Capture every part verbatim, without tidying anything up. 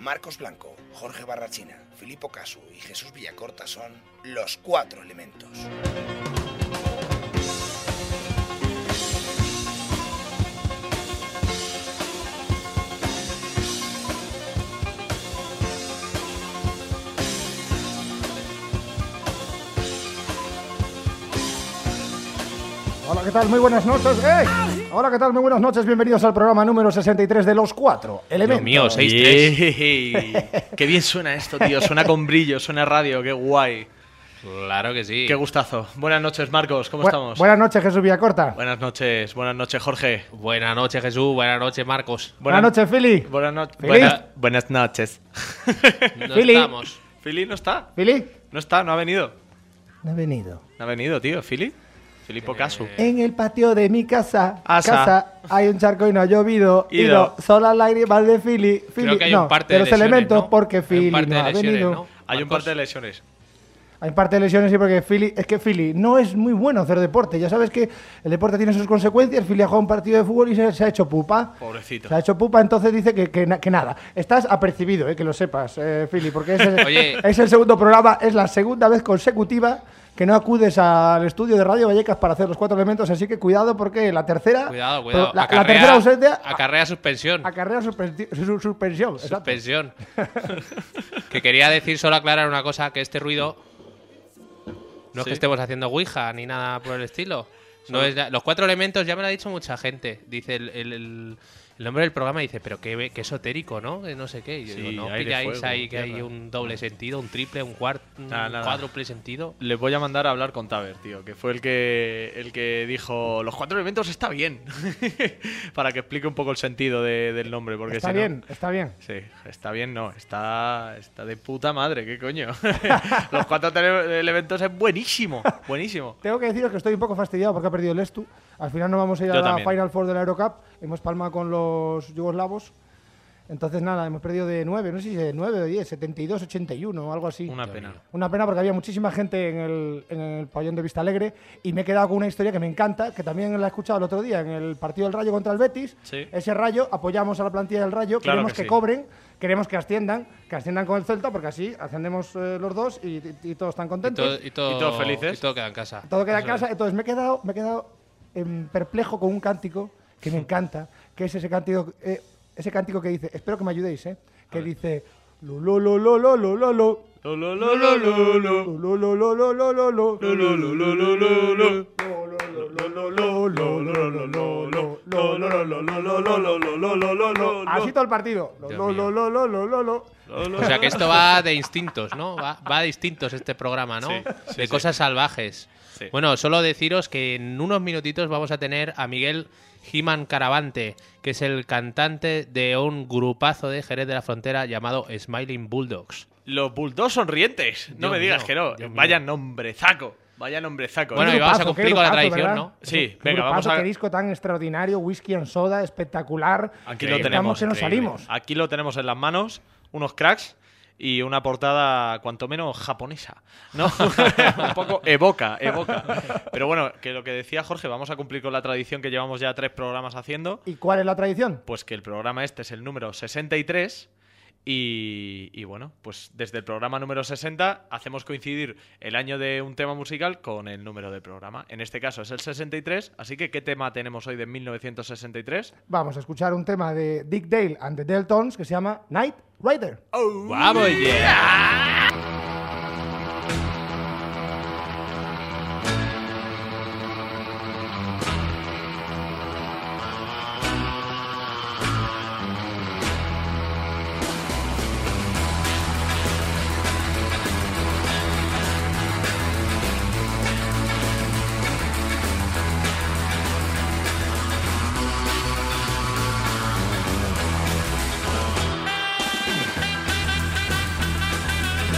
Marcos Blanco, Jorge Barrachina, Filipo Casu y Jesús Villacorta son Los Cuatro Elementos. Hola, ¿qué tal? Muy buenas noches. ¡Eh! Hola, ¿qué tal? Muy buenas noches. Bienvenidos al programa número sesenta y tres de Los Cuatro Elementos. Dios mío, seis tres. Qué bien suena esto, tío. Suena con brillo, suena radio. Qué guay. Claro que sí. Qué gustazo. Buenas noches, Marcos. ¿Cómo Bu- estamos? Buenas noches, Jesús Villacorta. Buenas noches. Buenas noches, Jorge. Buenas noches, Jesús. Buenas noches, Marcos. Buenas noches, Fili. Buenas, no- ¿Fili? buena- buenas noches. No Fili. estamos. ¿Fili no está? ¿Fili? No está, no ha venido. No he venido. No ha venido, tío. ¿Fili? Filipo Casu. En el patio de mi casa, Asa. casa hay un charco y no ha llovido. Ido. Ido. Son las lágrimas de Fili. Fili. Creo que hay no, un parte de de los lesiones, elementos ¿no? porque Hay un Fili parte no de ha lesiones, venido. ¿no? Hay un Marcos. parte de lesiones. Hay parte de lesiones y porque Fili, es que Fili no es muy bueno hacer deporte. Ya sabes que el deporte tiene sus consecuencias. Fili ha jugado un partido de fútbol y se, se ha hecho pupa. Pobrecito. Se ha hecho pupa, entonces dice que, que, na- que nada. Estás apercibido, eh, que lo sepas, eh, Fili, porque es el, Oye. es el segundo programa, es la segunda vez consecutiva que no acudes al estudio de Radio Vallecas para hacer Los Cuatro Elementos, así que cuidado porque la tercera, Cuidado, cuidado. la, la Acarrea- tercera ausencia Acarrea suspensión. acarrea suspensi- su- suspensión. exacto. Suspensión. Que quería decir, solo aclarar una cosa, que este ruido no es Sí. que estemos haciendo Ouija ni nada por el estilo. No es la- los cuatro elementos ya me lo ha dicho mucha gente. Dice el, el- el- el nombre del programa, dice, pero qué, qué esotérico, ¿no? Que no sé qué. Y yo Sí, digo, no aire, pilláis fuego, ahí que hay tierra. un doble sentido, un triple, un cuarto, un Nada, nada. cuádruple sentido. Les voy a mandar a hablar con Taber, tío, que fue el que el que dijo Los Cuatro Elementos está bien. Para que explique un poco el sentido de- del nombre. Porque Está si no- bien, está bien. Sí, está bien, no, está, está de puta madre, ¿qué coño? Los Cuatro tele- Elementos es buenísimo, buenísimo. Tengo que deciros que estoy un poco fastidiado porque ha perdido el Estu. Al final no vamos a ir a Yo la también. Final Four de la Eurocup. Hemos palmado con los yugoslavos. Entonces, nada, hemos perdido de nueve, no sé si de nueve o de diez, setenta y dos ochenta y uno o algo así. Una pena. Una pena porque había muchísima gente en el, en el pabellón de Vista Alegre y me he quedado con una historia que me encanta, que también la he escuchado el otro día en el partido del Rayo contra el Betis. Sí. Ese Rayo, apoyamos a la plantilla del Rayo, Claro queremos que que, sí. cobren, queremos que asciendan, que asciendan con el Celta porque así ascendemos eh, los dos y, y- y todos están Y contentos. todo, y todo- Y todos felices. y todo queda en casa. Todo queda en Eso casa. Entonces me he quedado, me he quedado em, perplejo con un cántico que me encanta, que es ese cántico, eh, ese cántico que dice, espero que me ayudéis, eh, que dice lo lo lo lo lo lo lo lo Lo, lo, lo, lo, lo, lo. lo lo lo lo lo lo lo Lo, lo, lo, lo, lo, lo, lo. así todo el partido. Lo, Dios lo, mío. lo, lo, lo, lo, lo. O sea que esto va de instintos, ¿no? Va, va de instintos este programa, ¿no? Sí, sí, de sí. cosas salvajes. Sí. Bueno, solo deciros que en unos minutitos vamos a tener a Miguel Giman Caravante, que es el cantante de un grupazo de Jerez de la Frontera llamado Smiling Bulldogs. Los Bulldogs sonrientes. No Dios me digas mío, que no. Dios mío. Vaya nombrezaco. Vaya nombrezaco. Bueno, Qué y vamos a grupazo, cumplir qué con la grupazo, tradición, ¿verdad? ¿no? Sí, Qué venga, vamos grupazo, a... qué disco tan extraordinario, whisky and soda, espectacular. Aquí lo Estamos tenemos. que nos increíble. salimos. Aquí lo tenemos en las manos, unos cracks y una portada cuanto menos japonesa, ¿no? Un poco evoca, evoca. Pero bueno, que lo que decía Jorge, vamos a cumplir con la tradición que llevamos ya tres programas haciendo, ¿Y cuál es la tradición? pues que el programa este es el número sesenta y tres y, y bueno, pues desde el programa número sesenta hacemos coincidir el año de un tema musical con el número del programa. En este caso es el sesenta y tres, así que ¿qué tema tenemos hoy de mil novecientos sesenta y tres? Vamos a escuchar un tema de Dick Dale and the Deltons que se llama Night Rider. ¡Vamos ya! Night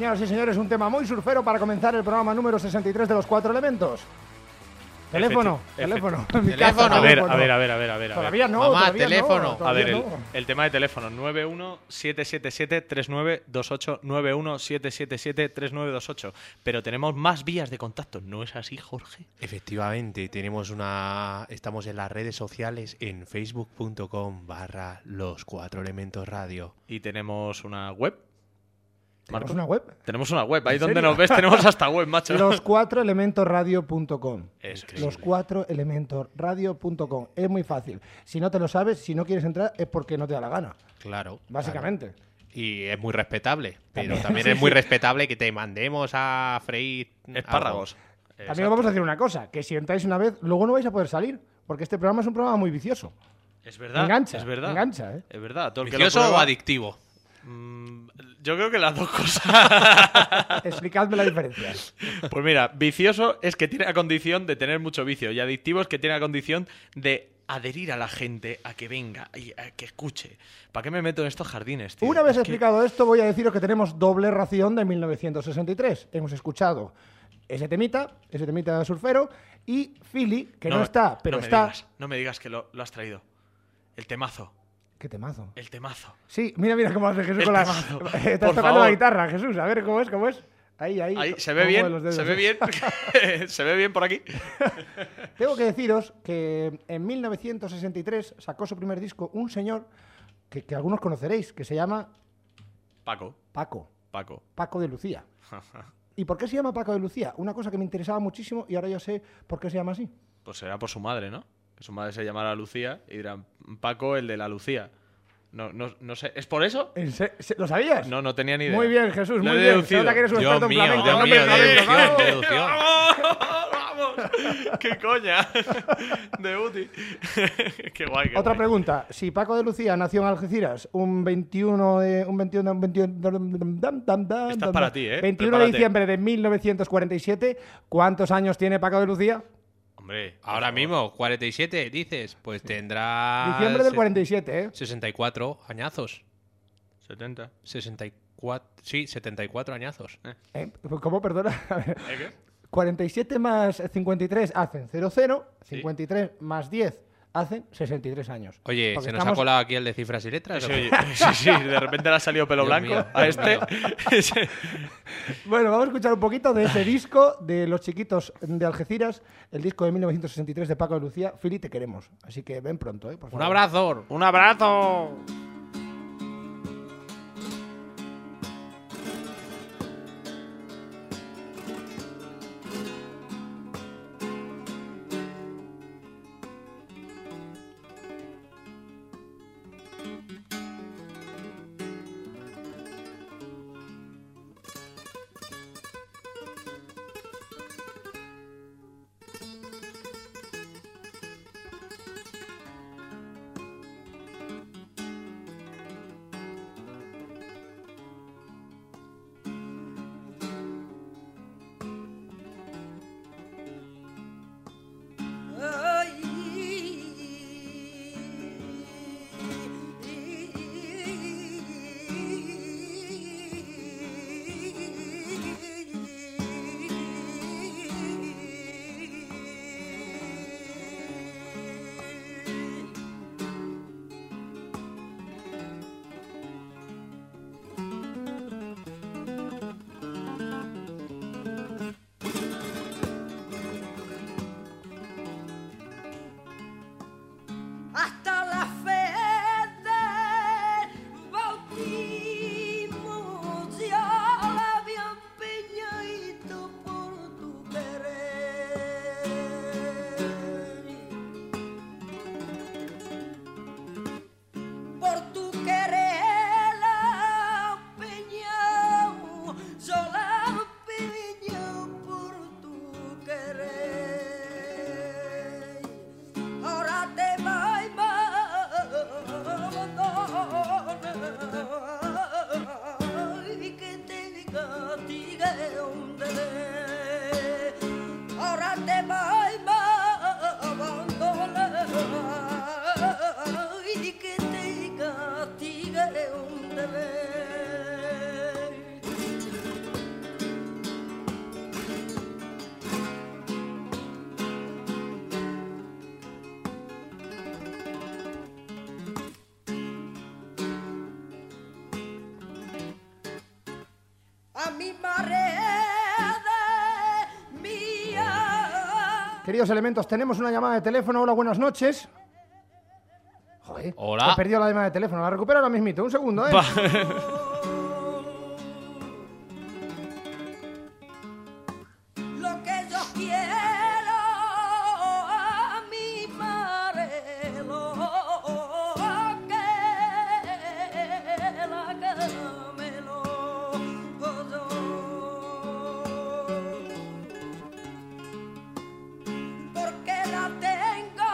Señoras y señores, un tema muy surfero para comenzar el programa número sesenta y tres de los Cuatro Elementos. Teléfono, Efecti- teléfono. efecti- En mi Teléfono. casa, A ver, teléfono. a ver, a ver, a ver, a ver. a ver. Todavía no, Mamá, todavía teléfono. no, A todavía ver, el, no. el tema de teléfono nueve uno siete siete siete tres nueve dos ocho nueve uno siete siete siete tres nueve dos ocho. Pero tenemos más vías de contacto, ¿no es así, Jorge? Efectivamente, tenemos una. Estamos en las redes sociales en facebook.com barra los cuatro elementos radio. Y tenemos una web. ¿Tenemos Marco. una web? Tenemos una web, ahí ¿En donde serio? nos ves tenemos hasta web, macho. los cuatro elementos radio punto com. Eso es. los cuatro elementos radio punto com. Es muy fácil. Si no te lo sabes, si no quieres entrar, es porque no te da la gana. Claro. Básicamente. claro. Y es muy respetable. Pero También, también sí, es muy sí. respetable que te mandemos a freír. Espárragos. También vamos a decir una cosa, que si entráis una vez, luego no vais a poder salir, porque este programa es un programa muy vicioso. Es verdad. Engancha, es verdad. engancha, ¿eh? Es verdad. Todo el que lo ¿Vicioso o prueba- adictivo? Mm, yo creo que las dos cosas. Explicadme la diferencia. Pues mira, vicioso es que tiene la condición de tener mucho vicio y adictivo es que tiene la condición de adherir a la gente a que venga y a que escuche. ¿Para qué me meto en estos jardines, tío? Una vez Es que- explicado esto, voy a deciros que tenemos doble ración de mil novecientos sesenta y tres. Hemos escuchado ese temita, ese temita surfero, y Philly, que no, está, pero no me está... digas, no me digas que lo, lo has traído. El temazo. ¿Qué temazo? El temazo. Sí, mira, mira cómo hace Jesús El con la... temazo. Estás Por tocando favor. la guitarra, Jesús. A ver, ¿cómo es? ¿Cómo es? Ahí, ahí. Ahí, ¿se cómo ve mueve bien? los dedos. ¿Se ve bien? ¿Se ve bien por aquí? Tengo que deciros que en mil novecientos sesenta y tres sacó su primer disco un señor que, que algunos conoceréis, que se llama Paco. Paco, Paco. Paco de Lucía. ¿Y por qué se llama Paco de Lucía? Una cosa que me interesaba muchísimo y ahora yo sé por qué se llama así. Pues será por su madre, ¿no? Que su madre se llamara Lucía y dirán Paco, el de la Lucía. No, no, no sé. ¿Es por eso? ¿En se- se- ¿Lo sabías? No, no tenía ni idea. Muy bien, Jesús, Lo muy he bien. Se deducido. nota que eres un Dios experto en mío, flamenco. Dios Hombre, mío, flamenco, deducción, ¡vamos! deducción. ¡Vamos! ¡Qué coña! De Uti. Qué guay, qué Otra guay. pregunta. Si Paco de Lucía nació en Algeciras un veintiuno de... Un veintiuno, un veintiuno, dam, dam, dam, Esta es dam, para dam. ti, ¿eh? veintiuno de Prepárate. diciembre de mil novecientos cuarenta y siete. ¿Cuántos años tiene Paco de Lucía? Hombre, por Ahora favor. mismo, cuarenta y siete, dices. Pues tendrá. Diciembre del se- cuarenta y siete, ¿eh? sesenta y cuatro añazos. setenta. sesenta y cuatro. Sí, setenta y cuatro añazos. ¿Eh? ¿Cómo? Perdona. A ver. ¿Eh, qué? cuarenta y siete más cincuenta y tres hacen cero cero. cincuenta y tres más diez hacen sesenta y tres años. Oye, Porque ¿se nos estamos- ha colado aquí el de cifras y letras? Sí, o qué? oye, sí, sí, de repente le ha salido pelo Dios blanco mío, a Dios este. Sí. Bueno, vamos a escuchar un poquito de ese disco de Los Chiquitos de Algeciras, el disco de mil novecientos sesenta y tres de Paco de Lucía. Fili, te queremos. Así que ven pronto, ¿eh? Por Un favor. abrazo. ¡Un abrazo! mi pared mía. Queridos elementos, tenemos una llamada de teléfono. Hola, buenas noches. Joder, Hola. he perdido la llamada de teléfono. La recupero ahora mismito. Un segundo, ¿eh? Lo que yo quiero a mi marelo que la camelo porque la tengo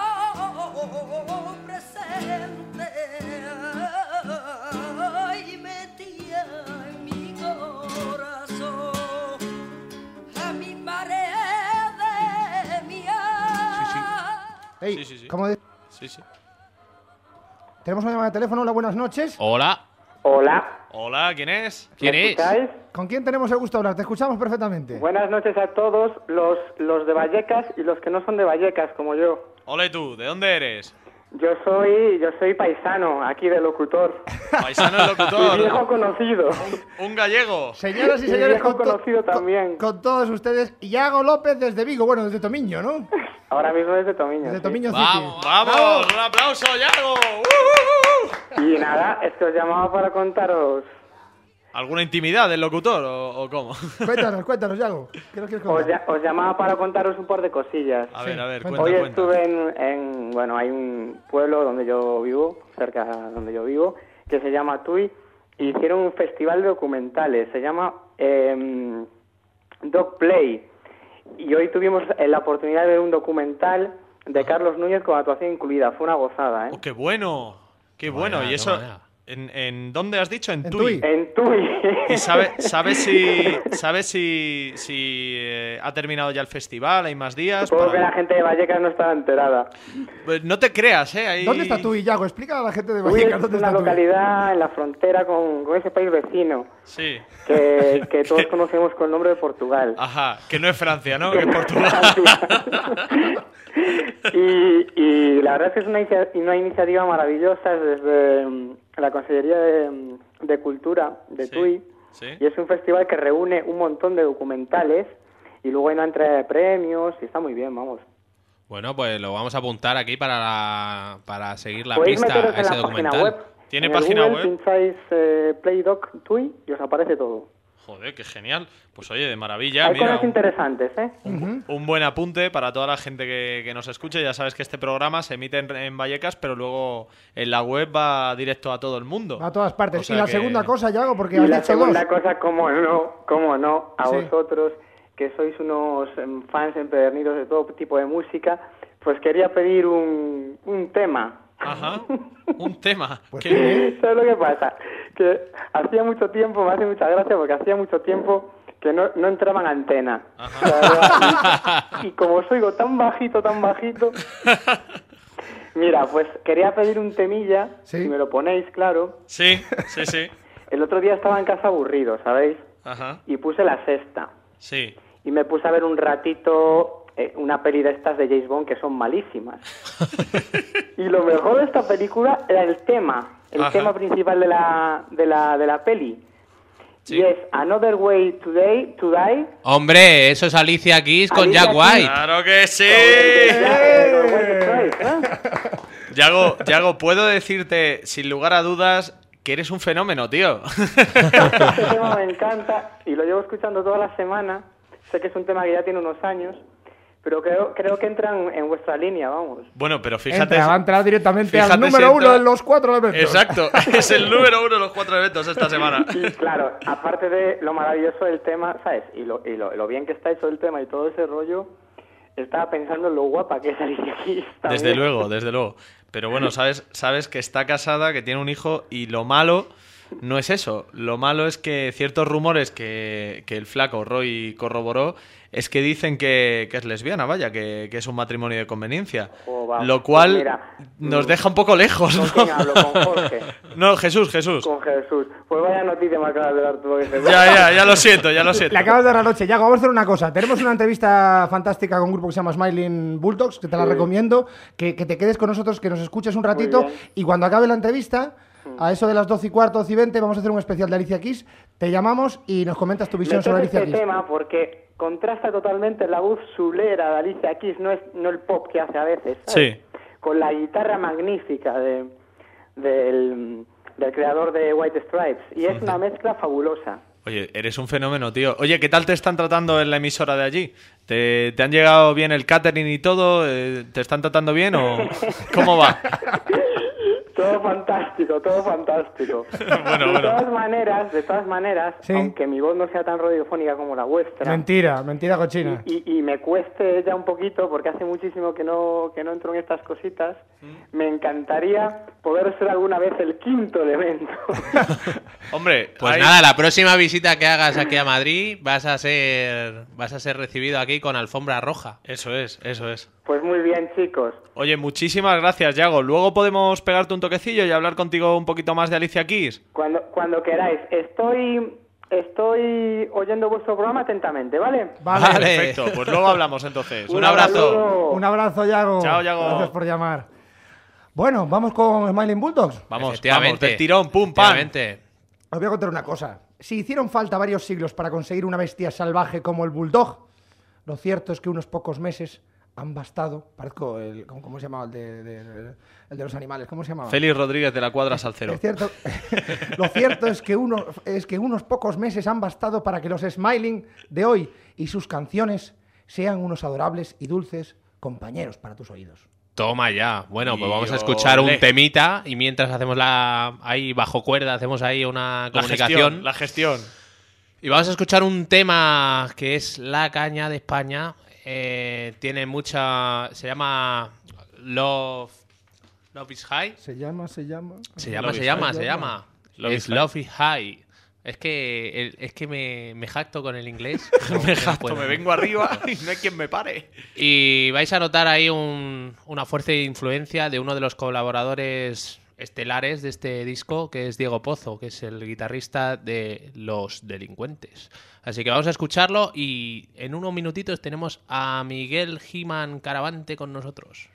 presente y metida en mi corazón a mi pared mía. Ey, Sí, sí, sí. ¿cómo de- Sí, sí. Tenemos una llamada de teléfono. Hola, buenas noches. Hola. Hola. Hola, ¿quién es? ¿Quién ¿Me es? escucháis? ¿Con quién tenemos el gusto de hablar? Te escuchamos perfectamente. Buenas noches a todos los, los de Vallecas y los que no son de Vallecas, como yo. Hola, ¿y tú? ¿De dónde eres? Yo soy yo soy paisano, aquí de locutor. Paisano del Y locutor. viejo conocido. Un gallego. Señoras y Y señores, viejo con, to- conocido con- también. con todos ustedes, Iago López desde Vigo, bueno, desde Tomiño, ¿no? Ahora mismo es de Tomiño. Desde sí. Tomiño Vamos. City. ¡Vamos! ¡Un aplauso, Yago! ¡Uh, uh, uh! Y nada, es que os llamaba para contaros. ¿Alguna intimidad del locutor o, o cómo? Cuéntanos, cuéntanos, Iago. ¿Qué nos quieres Os, contar? ya- os llamaba para contaros un par de cosillas. A ver, a ver, cuenta. cuenta, Hoy cuenta. estuve en, en- bueno, hay un pueblo donde yo vivo, cerca de donde yo vivo, que se llama Tui, y hicieron un festival de documentales, se llama eh, Dog Play, y hoy tuvimos eh, la oportunidad de ver un documental de Carlos Núñez con actuación incluida, fue una gozada, ¿eh? ¡Oh, qué bueno! ¡Qué bueno! Buena, ¿Y eso buena. en, en dónde has dicho? En, En Tui. Tui. En Tui. ¿Y sabe, sabes si, sabes si, si eh, ha terminado ya el festival? ¿Hay más días? Supongo que Para- la gente de Vallecas no estaba enterada. Pues no te creas, ¿eh? Ahí- ¿Dónde está Tui, Iago? Explica a la gente de Tui Vallecas es dónde una está Tui. localidad en la frontera con, con ese país vecino, Sí. que, que todos conocemos con el nombre de Portugal. Ajá, que no es Francia, ¿no? Que es Portugal. y, y la verdad es que es una, inicia- una iniciativa maravillosa desde mm, la Consellería de, mm, de Cultura de Sí, Tui, sí. y es un festival que reúne un montón de documentales y luego hay una entrega de premios y está muy bien, vamos. Bueno, pues lo vamos a apuntar aquí para, la- para seguir la Podéis pista meteros a en ese la página documental. web. ¿Tiene en el página Google web? pincháis eh, Playdoc Tui y os aparece todo. Joder, qué genial. Pues oye, de maravilla. hay Mira, cosas un, interesantes, ¿eh? un buen apunte para toda la gente que, que nos escuche. Ya sabes que este programa se emite en, en Vallecas, pero luego en la web va directo a todo el mundo. A todas partes. O sea y la que- segunda cosa, Iago, porque Y has la dicho segunda dos. cosa, como no, como no, a Sí. vosotros, que sois unos em, fans empedernidos de todo tipo de música, pues quería pedir un, un tema. Ajá, un tema. Pues que- sí. ¿Sabes lo que pasa? Que hacía mucho tiempo, me hace mucha gracia, porque hacía mucho tiempo que no, no entraba en antena. Ajá. La verdad. Y, y como os oigo tan bajito, tan bajito... Mira, pues quería pedir un temilla, Sí. si me lo ponéis, claro. Sí, sí, sí. El otro día estaba en casa aburrido, ¿sabéis? Ajá, Y puse la sexta. sí. Y me puse a ver un ratito eh, una peli de estas de James Bond que son malísimas. Y lo mejor de esta película era el tema, el Ajá. tema principal de la, de la, de la peli. Sí. Y es Another Way Today, to Die. Hombre, eso es Alicia Keys con Alicia Jack Keys. White. ¡Claro que sí! Eh, Way to Try, ¿eh? Yago, Yago, puedo decirte sin lugar a dudas que eres un fenómeno, tío. Este tema me encanta y lo llevo escuchando toda la semana. Sé que es un tema que ya tiene unos años, pero creo, creo que entran en vuestra línea, vamos. Bueno, pero fíjate. Entra, va a entrar directamente fíjate al si número uno entra- de los cuatro eventos. Exacto, es el número uno de los cuatro eventos esta semana. Y claro, aparte de lo maravilloso del tema, ¿sabes? Y lo, y lo, lo bien que está hecho el tema y todo ese rollo, estaba pensando en lo guapa que es Alicia Keys también. Desde luego, desde luego. Pero bueno, sabes, sabes que está casada, que tiene un hijo, y lo malo no es eso. Lo malo es que ciertos rumores que, que el flaco Roy corroboró es que dicen que, que es lesbiana, vaya, que, que es un matrimonio de conveniencia. Oh, va. Lo cual Pues mira, nos mm, deja un poco lejos, ¿Con ¿no? quién hablo? ¿Con Jorge? No, Jesús, Jesús. Con Jesús. Pues vaya noticia me acabas de dar tú. Jesús. Ya, ya, ya lo siento, ya lo siento. Le acabas de dar la noche. Yago, vamos a hacer una cosa. Tenemos una entrevista fantástica con un grupo que se llama Smiling Bulldogs, que te la Sí. recomiendo, que, que te quedes con nosotros, que nos escuches un ratito, bien. y cuando acabe la entrevista, a eso de las doce y cuarto, doce y veinte, vamos a hacer un especial de Alicia Keys. Te llamamos y nos comentas tu visión Me sobre toca Alicia este Keys. tema porque contrasta totalmente la voz sulera de Alicia Keys, no es no el pop que hace a veces, ¿sabes? Sí. Con la guitarra magnífica de, del, del creador de White Stripes. Y es una mezcla fabulosa. Oye, eres un fenómeno, tío. Oye, ¿qué tal te están tratando en la emisora de allí? ¿Te, te han llegado bien el catering y todo? Eh, ¿Te están tratando bien o cómo va? Todo fantástico, todo fantástico. Bueno, de bueno. todas maneras, de todas maneras, Sí. aunque mi voz no sea tan radiofónica como la vuestra, Mentira, mentira cochina. y, y me cueste ya un poquito, porque hace muchísimo que no, que no entro en estas cositas, me encantaría poder ser alguna vez el quinto elemento. Hombre, Pues hay- nada, la próxima visita que hagas aquí a Madrid vas a ser vas a ser recibido aquí con alfombra roja. Eso es, eso es. Pues muy bien, chicos. Oye, muchísimas gracias, Yago. Luego podemos pegarte un toquecillo y hablar contigo un poquito más de Alicia Keys. Cuando, cuando queráis. Estoy, estoy oyendo vuestro programa atentamente, ¿vale? Vale. Vale. Perfecto, pues luego hablamos entonces. Un abrazo. saludo. Un abrazo, Yago. Chao, Yago. Gracias por llamar. Bueno, vamos con Smiling Bulldogs. Vamos, Efectivamente. vamos, del tirón, pum, pam. Efectivamente. Os voy a contar una cosa. Si hicieron falta varios siglos para conseguir una bestia salvaje como el bulldog, lo cierto es que unos pocos meses han bastado. Parezco el. ¿Cómo, cómo se llamaba el de, de- de- el de los animales? ¿Cómo se llamaba? Félix Rodríguez de la Cuadra Salcero. Es cierto. Lo cierto es que, uno, es que unos pocos meses han bastado para que los Smiling de hoy y sus canciones sean unos adorables y dulces compañeros para tus oídos. Toma ya. Bueno, pues Y vamos a escuchar un olé. temita y mientras hacemos la ahí bajo cuerda, hacemos ahí una La comunicación. gestión, la gestión. Y vamos a escuchar un tema que es La Caña de España. Eh, tiene mucha... Se llama Love... Love is High. Se llama, se llama. Se llama, Love se is llama, High, se se llama. llama. Love es is High. Love is High. Es que, el- es que me, me jacto con el inglés. No, Me no jacto, puedo. me vengo arriba y no hay quien me pare. Y vais a notar ahí un- una fuerte influencia de uno de los colaboradores estelares de este disco, que es Diego Pozo, que es el guitarrista de Los Delincuentes. Así que vamos a escucharlo y en unos minutitos tenemos a Miguel He-Man Caravante con nosotros.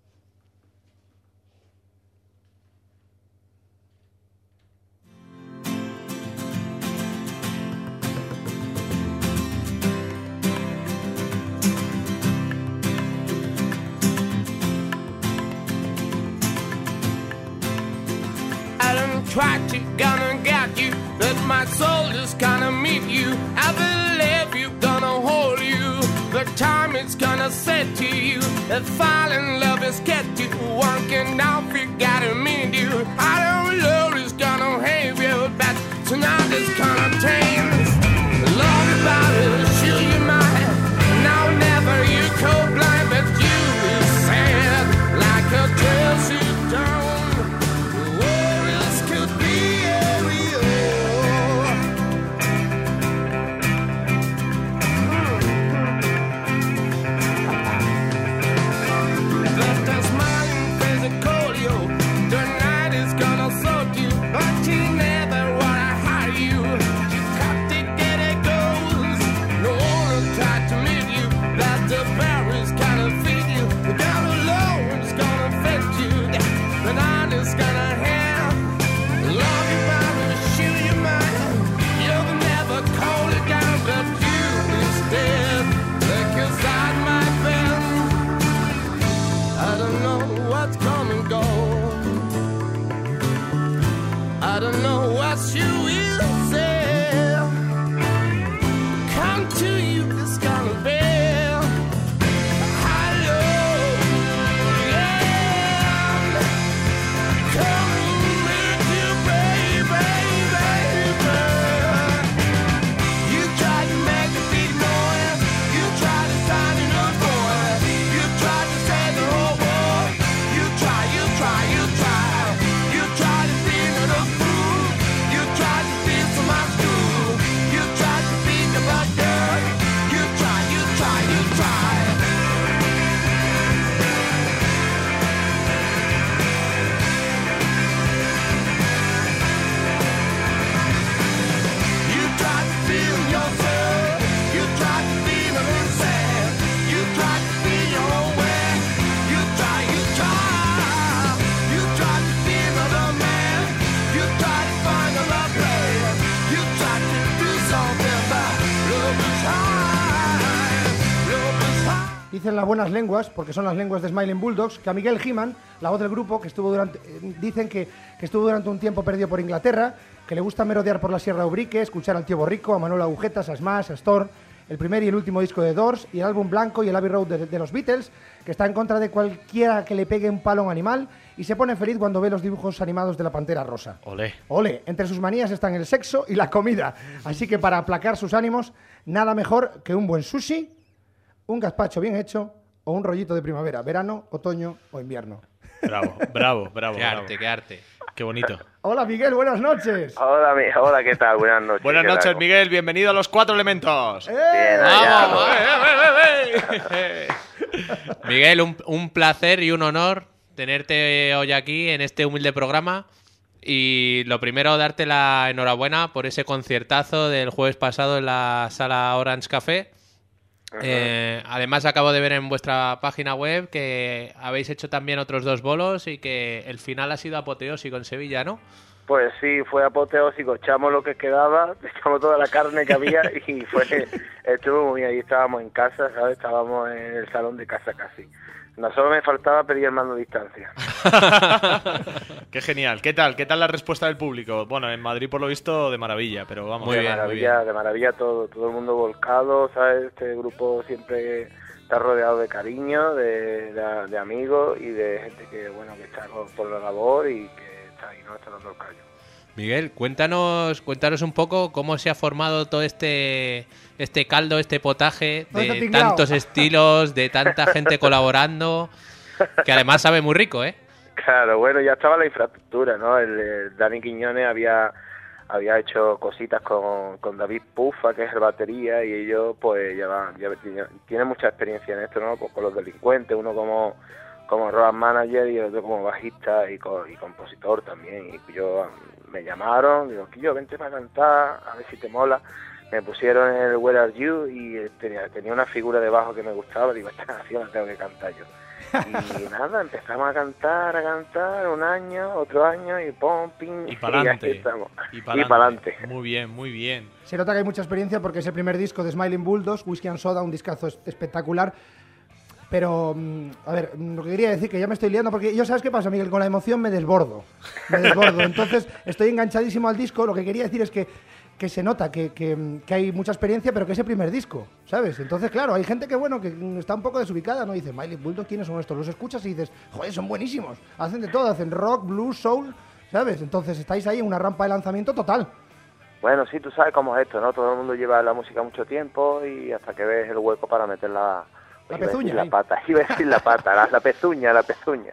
I don't try to gonna get you, but my soul is gonna meet you. I believe you gonna hold you. The time is gonna set to you. That falling love is get you. Working out, you gotta meet you. I don't know it's gonna have you, but tonight is gonna change. Love about it, show you my now never you go blind, but you is sad like a dress you don't. Gonna Dicen las buenas lenguas, porque son las lenguas de Smiling Bulldogs, que a Miguel Giman, la voz del grupo, que estuvo durante, eh, dicen que, que estuvo durante un tiempo perdido por Inglaterra, que le gusta merodear por la Sierra de Ubrique, escuchar al Tío Borrico, a Manuel Agujetas, a Smash, a Storm, el primer y el último disco de Doors, y el álbum blanco y el Abbey Road de, de los Beatles, que está en contra de cualquiera que le pegue un palo a un animal, y se pone feliz cuando ve los dibujos animados de la Pantera Rosa. Olé. Ole, entre sus manías están el sexo y la comida, así que para aplacar sus ánimos, nada mejor que un buen sushi, un gazpacho bien hecho, o un rollito de primavera, verano, otoño o invierno. Bravo, bravo, bravo. Qué bravo. arte, qué arte. Qué bonito. Hola Miguel, buenas noches. Hola, mi- hola, ¿qué tal? Buenas noches. Buenas ¿qué tal? noches, Miguel. Bienvenido a los Cuatro Elementos. ¡Eh! Bien, ¡Vamos! allá. ¡Eh, eh, eh, eh, eh! Miguel, un, un placer y un honor tenerte hoy aquí en este humilde programa. Y lo primero, darte la enhorabuena por ese conciertazo del jueves pasado en la sala Orange Café. Eh, además, acabo de ver en vuestra página web que habéis hecho también otros dos bolos y que el final ha sido apoteósico en Sevilla, ¿no? Pues sí, fue apoteósico, echamos lo que quedaba, echamos toda la carne que había y fue, estuvo muy bien, ahí estábamos en casa, ¿sabes? Estábamos en el salón de casa casi. No solo me faltaba pedir el mando a distancia. Qué genial. ¿Qué tal? ¿Qué tal la respuesta del público? Bueno, en Madrid por lo visto de maravilla, pero vamos. Muy de bien, maravilla, muy de maravilla todo, todo el mundo volcado, ¿sabes? Este grupo siempre está rodeado de cariño, de, de, de amigos y de gente que, bueno, que está por, por la labor y que está ahí, ¿no? Está dando el callo. Miguel, cuéntanos, cuéntanos un poco cómo se ha formado todo este, este caldo, este potaje Todo este de tinglao. tantos estilos, de tanta gente colaborando, que además sabe muy rico, ¿eh? Claro, bueno, ya estaba la infraestructura, ¿no? El, el Dani Quiñones había había hecho cositas con, con David Pufa, que es el batería, y ellos pues ya, van- ya tienen tienen mucha experiencia en esto, ¿no? Pues con los delincuentes, uno como como road manager y el otro como bajista y, co- y compositor también. Y yo me llamaron, digo, que yo vente para cantar, a ver si te mola. Me pusieron el Where Are You y eh, tenía, tenía una figura de bajo que me gustaba, digo, esta canción la tengo que cantar yo. Y nada, empezamos a cantar, a cantar, un año, otro año, y pum, ping, Y para ahí adelante. estamos. Y Y para para adelante. adelante. Muy bien, muy bien. Se nota que hay mucha experiencia porque es el primer disco de Smiling Bulldogs, Whiskey and Soda, un discazo es- espectacular. Pero, mm, a ver, mm, lo que quería decir que ya me estoy liando porque yo, ¿sabes qué pasa, Miguel? Con la emoción me desbordo. Me desbordo. Entonces, estoy enganchadísimo al disco. Lo que quería decir es que, que se nota que, que, mm, que hay mucha experiencia, pero que es el primer disco, ¿sabes? Entonces, claro, hay gente que, bueno, que mm, está un poco desubicada, ¿no? Dice, Smiling Bulldogs, ¿quiénes son estos? Los escuchas y dices, joder, son buenísimos. Hacen de todo, hacen rock, blues, soul, ¿sabes? Entonces, estáis ahí en una rampa de lanzamiento total. Bueno, sí, tú sabes cómo es esto, ¿no? Todo el mundo lleva la música mucho tiempo y hasta que ves el hueco para meter la... La iba a decir pezuña, La ahí. pata, iba a decir la pata, la, la pezuña, la pezuña.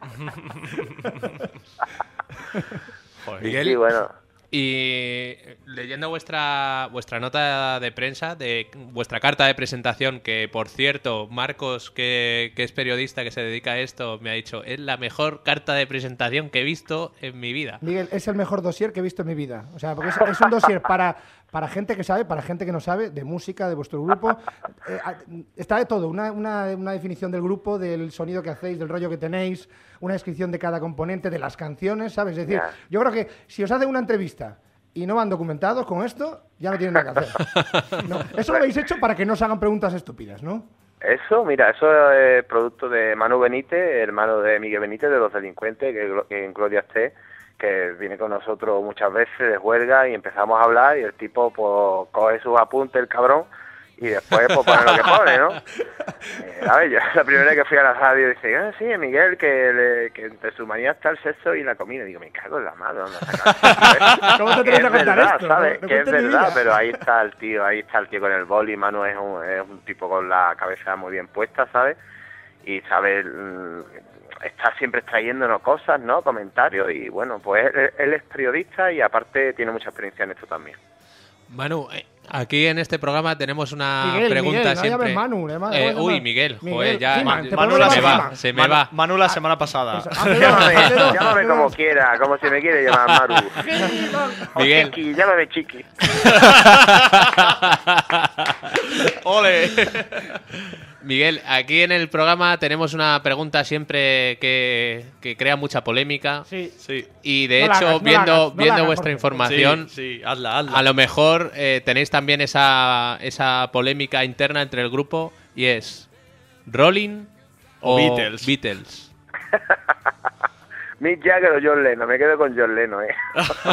Joder. Miguel. Sí, bueno, Y leyendo vuestra vuestra nota de prensa, de vuestra carta de presentación, que por cierto, Marcos, que, que es periodista que se dedica a esto, me ha dicho, es la mejor carta de presentación que he visto en mi vida. Miguel, es el mejor dossier que he visto en mi vida. O sea, porque es, es un dossier para, para gente que sabe, para gente que no sabe, de música, de vuestro grupo. Eh, a- está de todo. Una, una, una definición del grupo, del sonido que hacéis, del rollo que tenéis, una descripción de cada componente, de las canciones, ¿sabes? Es decir, Ya. yo creo que si os hacen una entrevista y no van documentados con esto, ya no tienen nada que hacer. No, eso lo habéis hecho para que no os hagan preguntas estúpidas, ¿no? eso, mira, eso es producto de Manu Benítez, hermano de Miguel Benítez, de Los Delincuentes, que, glo- que en Gloria esté, que viene con nosotros muchas veces de huelga y empezamos a hablar y el tipo pues coge sus apuntes, el cabrón, y después pues pone lo que pone, ¿no? Eh, a ver, yo la primera vez que fui a la radio dice, ah, sí, Miguel, que, le, que entre su manía está el sexo y la comida. Digo, me cago en la madre, ¿dónde sacas? ¿Cómo te Que atreves es a contar verdad, esto? ¿sabes? No- no Que es cuentes mi verdad, vida. pero ahí está el tío, ahí está el tío con el boli. Manu es un, es un tipo con la cabeza muy bien puesta, ¿sabes? Y sabe, mm, está siempre extrayéndonos cosas, ¿no? Comentarios y bueno, pues él, él es periodista y aparte tiene mucha experiencia en esto también. Manu, eh, aquí en este programa tenemos una Miguel, pregunta Miguel, no siempre. llames Manu, le llamas- Eh, ¿cómo se uy, llama? Miguel, joder, Miguel, ya Gima, te Manu podemos la llamar se me Gima. va, se me Manu, va. Manu la semana pasada. Eso, hazlo, Llámame, hazlo, llámame hazlo. como quiera, como se me quiere llamar Maru. O Miguel. Chiqui, llámame Chiqui. ¡Ole! Miguel, aquí en el programa tenemos una pregunta siempre que, que crea mucha polémica. Sí. Sí. Y de No la hecho, hagas, no la viendo, hagas, no la viendo hagas, vuestra Jorge. información, Sí, sí, hazla, hazla. a lo mejor eh, tenéis también esa, esa polémica interna entre el grupo y es ¿Rolling O o Beatles. Beatles? Mick Jagger o John Lennon, me quedo con John Lennon, ¿eh?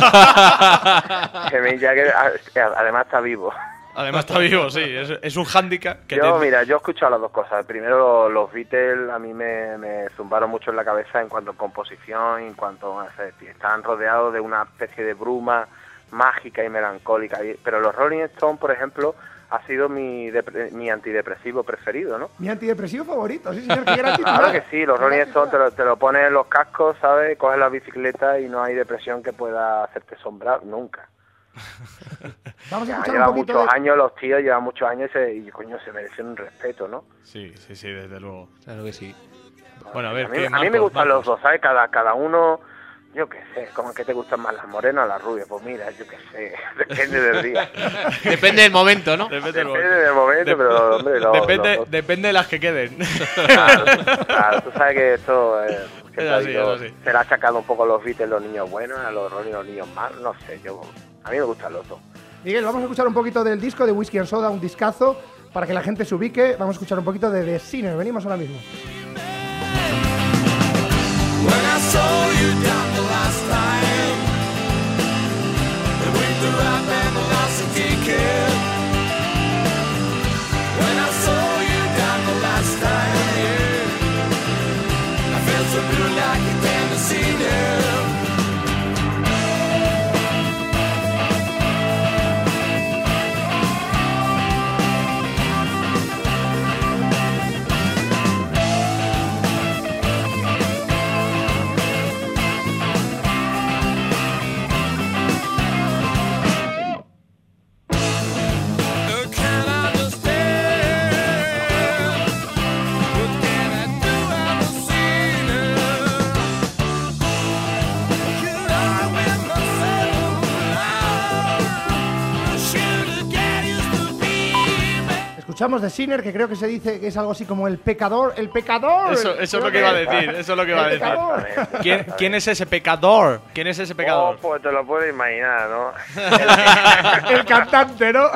Que Mick Jagger a- además está vivo. Además está vivo, sí. Es, es un hándicap que Yo, te- mira, yo he escuchado las dos cosas. Primero, los Beatles a mí me, me zumbaron mucho en la cabeza en cuanto a composición, en cuanto a... Estaban rodeados de una especie de bruma mágica y melancólica. Y- Pero los Rolling Stones, por ejemplo, ha sido mi, depre- mi antidepresivo preferido, ¿no? Mi antidepresivo favorito, sí, señor. Que era Claro que sí, los Rolling Stones te lo, te lo pones en los cascos, ¿sabes? Coges la bicicleta y no hay depresión que pueda hacerte sombrar nunca. Vamos a Ya, escuchar llevan un poquito muchos de... años, los tíos llevan muchos años y, se- y, coño, se merecen un respeto, ¿no? Sí, sí, sí, desde luego. Claro que sí. Bueno, a ver, A mí, ¿qué, a mí me Marcos, gustan Marcos? los dos, ¿sabes? Cada, cada uno, yo qué sé, ¿cómo que te gustan más las morenas o las rubias? Pues mira, yo qué sé, depende del día. Depende del momento, ¿no? Depende del Depende momento. del momento, Dep- pero hombre, los, depende, los dos- depende de las que queden. Claro, claro, tú sabes que esto eh, que Es te ha así, digo, es así. se le ha achacado un poco a los Beatles los niños buenos, a los Rolling los niños malos, no sé, yo a mí me gustan los dos. Miguel, vamos a escuchar un poquito del disco de Whiskey and Soda, un discazo, para que la gente se ubique. Vamos a escuchar un poquito de The Sinner. Venimos ahora mismo. When I saw you down the last time, with the rap and the last ticket. When I saw you down the last time, yeah, I felt so blue like a Tennessee now. Escuchamos The Sinner, que creo que se dice que es algo así como el pecador. ¡El pecador! Eso, eso es lo que iba a decir, eso es lo que iba a El decir. pecador. ¿Quién, quién es ese pecador? ¿Quién es ese Oh, pecador? pues te lo puedes imaginar, ¿no? El cantante, ¿no?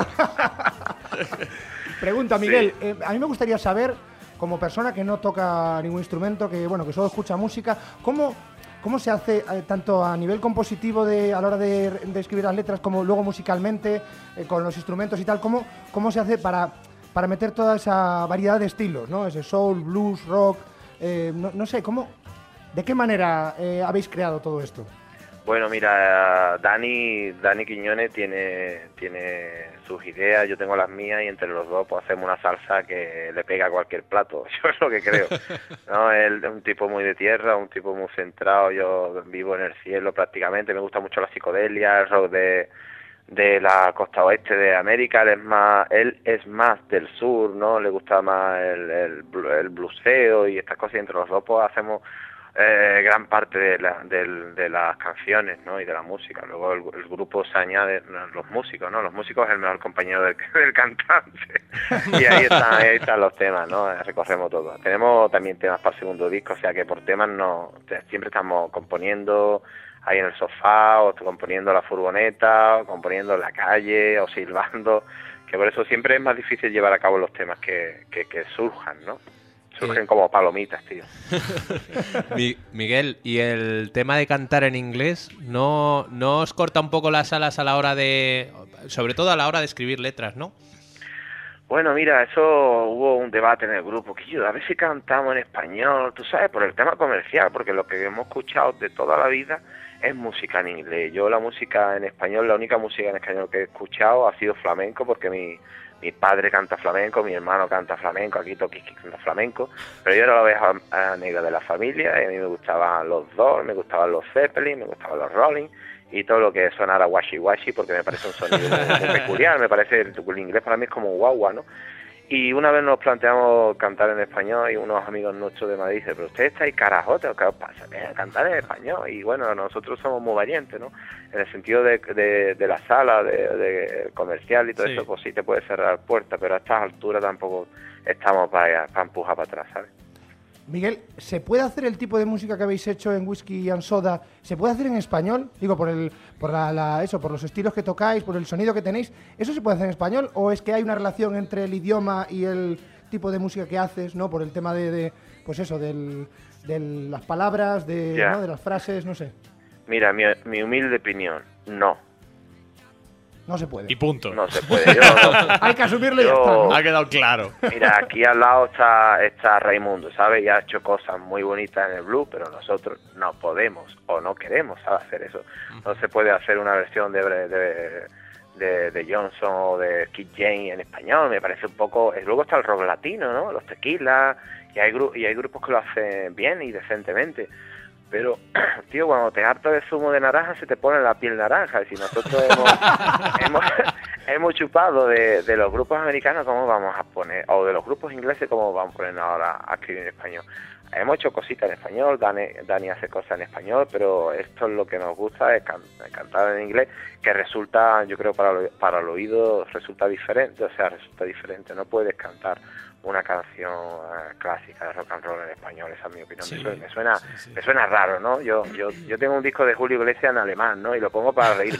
Pregunta, Miguel. eh, a mí me gustaría saber, como persona que no toca ningún instrumento, que bueno, que solo escucha música, ¿cómo, cómo se hace eh, tanto a nivel compositivo de, a la hora de, de escribir las letras, como luego musicalmente, eh, con los instrumentos y tal? ¿Cómo, cómo se hace para, para meter toda esa variedad de estilos, ¿no? Ese soul, blues, rock, eh, no, no sé, ¿cómo, ¿de qué manera eh, habéis creado todo esto? Bueno, mira, Dani, Dani Quiñones tiene, tiene sus ideas, yo tengo las mías y entre los dos pues hacemos una salsa que le pega a cualquier plato, yo es lo que creo. No, él es un tipo muy de tierra, un tipo muy centrado, yo vivo en el cielo prácticamente, me gusta mucho la psicodelia, el rock de, de la costa oeste de América, él es más, él es más del sur, ¿no? Le gusta más el, el, el bluseo y estas cosas y entre los dos pues hacemos Eh, gran parte de, la, de, de las canciones, ¿no? Y de la música. Luego el, el grupo se añade, los músicos, ¿no? Los músicos es el mejor compañero del, del cantante. Y ahí están, ahí están los temas, ¿no? Recorremos todo. Tenemos también temas para el segundo disco, o sea que por temas no, siempre estamos componiendo ahí en el sofá, o componiendo la furgoneta, o componiendo en la calle, o silbando, que por eso siempre es más difícil llevar a cabo los temas que, que, que surjan, ¿no? Surgen como palomitas, tío. Mi- Miguel, ¿y el tema de cantar en inglés no, no os corta un poco las alas a la hora de... sobre todo a la hora de escribir letras, ¿no? Bueno, mira, eso hubo un debate en el grupo, que yo, a ver si cantamos en español, tú sabes, por el tema comercial, porque lo que hemos escuchado de toda la vida es música en inglés. Yo la música en español, la única música en español que he escuchado ha sido flamenco, porque mi... Mi padre canta flamenco, mi hermano canta flamenco, aquí Toquiski canta flamenco, pero yo era la oveja negra de la familia, y a mí me gustaban los Doors, me gustaban los Zeppelin, me gustaban los Rolling, y todo lo que sonara washi washi, porque me parece un sonido muy, muy peculiar, me parece, el, el inglés para mí es como un guagua, ¿no? Y una vez nos planteamos cantar en español y unos amigos nuestros de Madrid dicen, pero ustedes estáis carajotes, ¿qué os pasa? Venga, cantar en español. Y bueno, nosotros somos muy valientes, ¿no? En el sentido de, de, de la sala, de, de comercial y todo Sí. eso, pues sí te puede cerrar puertas, pero a estas alturas tampoco estamos para, para empujar para atrás, ¿sabes? Miguel, ¿se puede hacer el tipo de música que habéis hecho en Whiskey and Soda? ¿Se puede hacer en español? Digo, por el, por la, la- eso, por los estilos que tocáis, por el sonido que tenéis. ¿Eso se puede hacer en español? ¿O es que hay una relación entre el idioma y el, tipo de música que haces, ¿no? Por el tema de, de pues eso, del, de las palabras, de, Ya. ¿no? de las frases, no sé. Mira, mi, mi humilde opinión, no. No se puede. Y punto. No se puede. Yo, no- Hay que asumirlo y ya Yo- está, ¿no? Ha quedado claro. Mira, aquí al lado está, está Raimundo, ¿sabes? Y ha hecho cosas muy bonitas en el blues, pero nosotros no podemos o no queremos, ¿sabes? Hacer eso. No se puede hacer una versión de, de, de, de Johnson o de Kid James en español, me parece un poco... Luego está el rock latino, ¿no? Los tequilas, y hay, gru- y hay grupos que lo hacen bien y decentemente. Pero, tío, cuando te hartas de zumo de naranja se te pone la piel naranja. Y si nosotros hemos, hemos, hemos chupado de, de los grupos americanos, ¿cómo vamos a poner? O de los grupos ingleses, ¿cómo vamos a poner ahora a escribir en español? Hemos hecho cositas en español, Dani, Dani hace cosas en español, pero esto es lo que nos gusta, es can, cantar en inglés, que resulta, yo creo, para, lo, para el oído resulta diferente, o sea, resulta diferente. No puedes cantar una canción uh, clásica de rock and roll en español, esa es mi opinión. Sí, me, suena, me, suena, sí, sí. me suena raro, ¿no? Yo, yo, yo tengo un disco de Julio Iglesias en alemán, ¿no? Y lo pongo para reírme.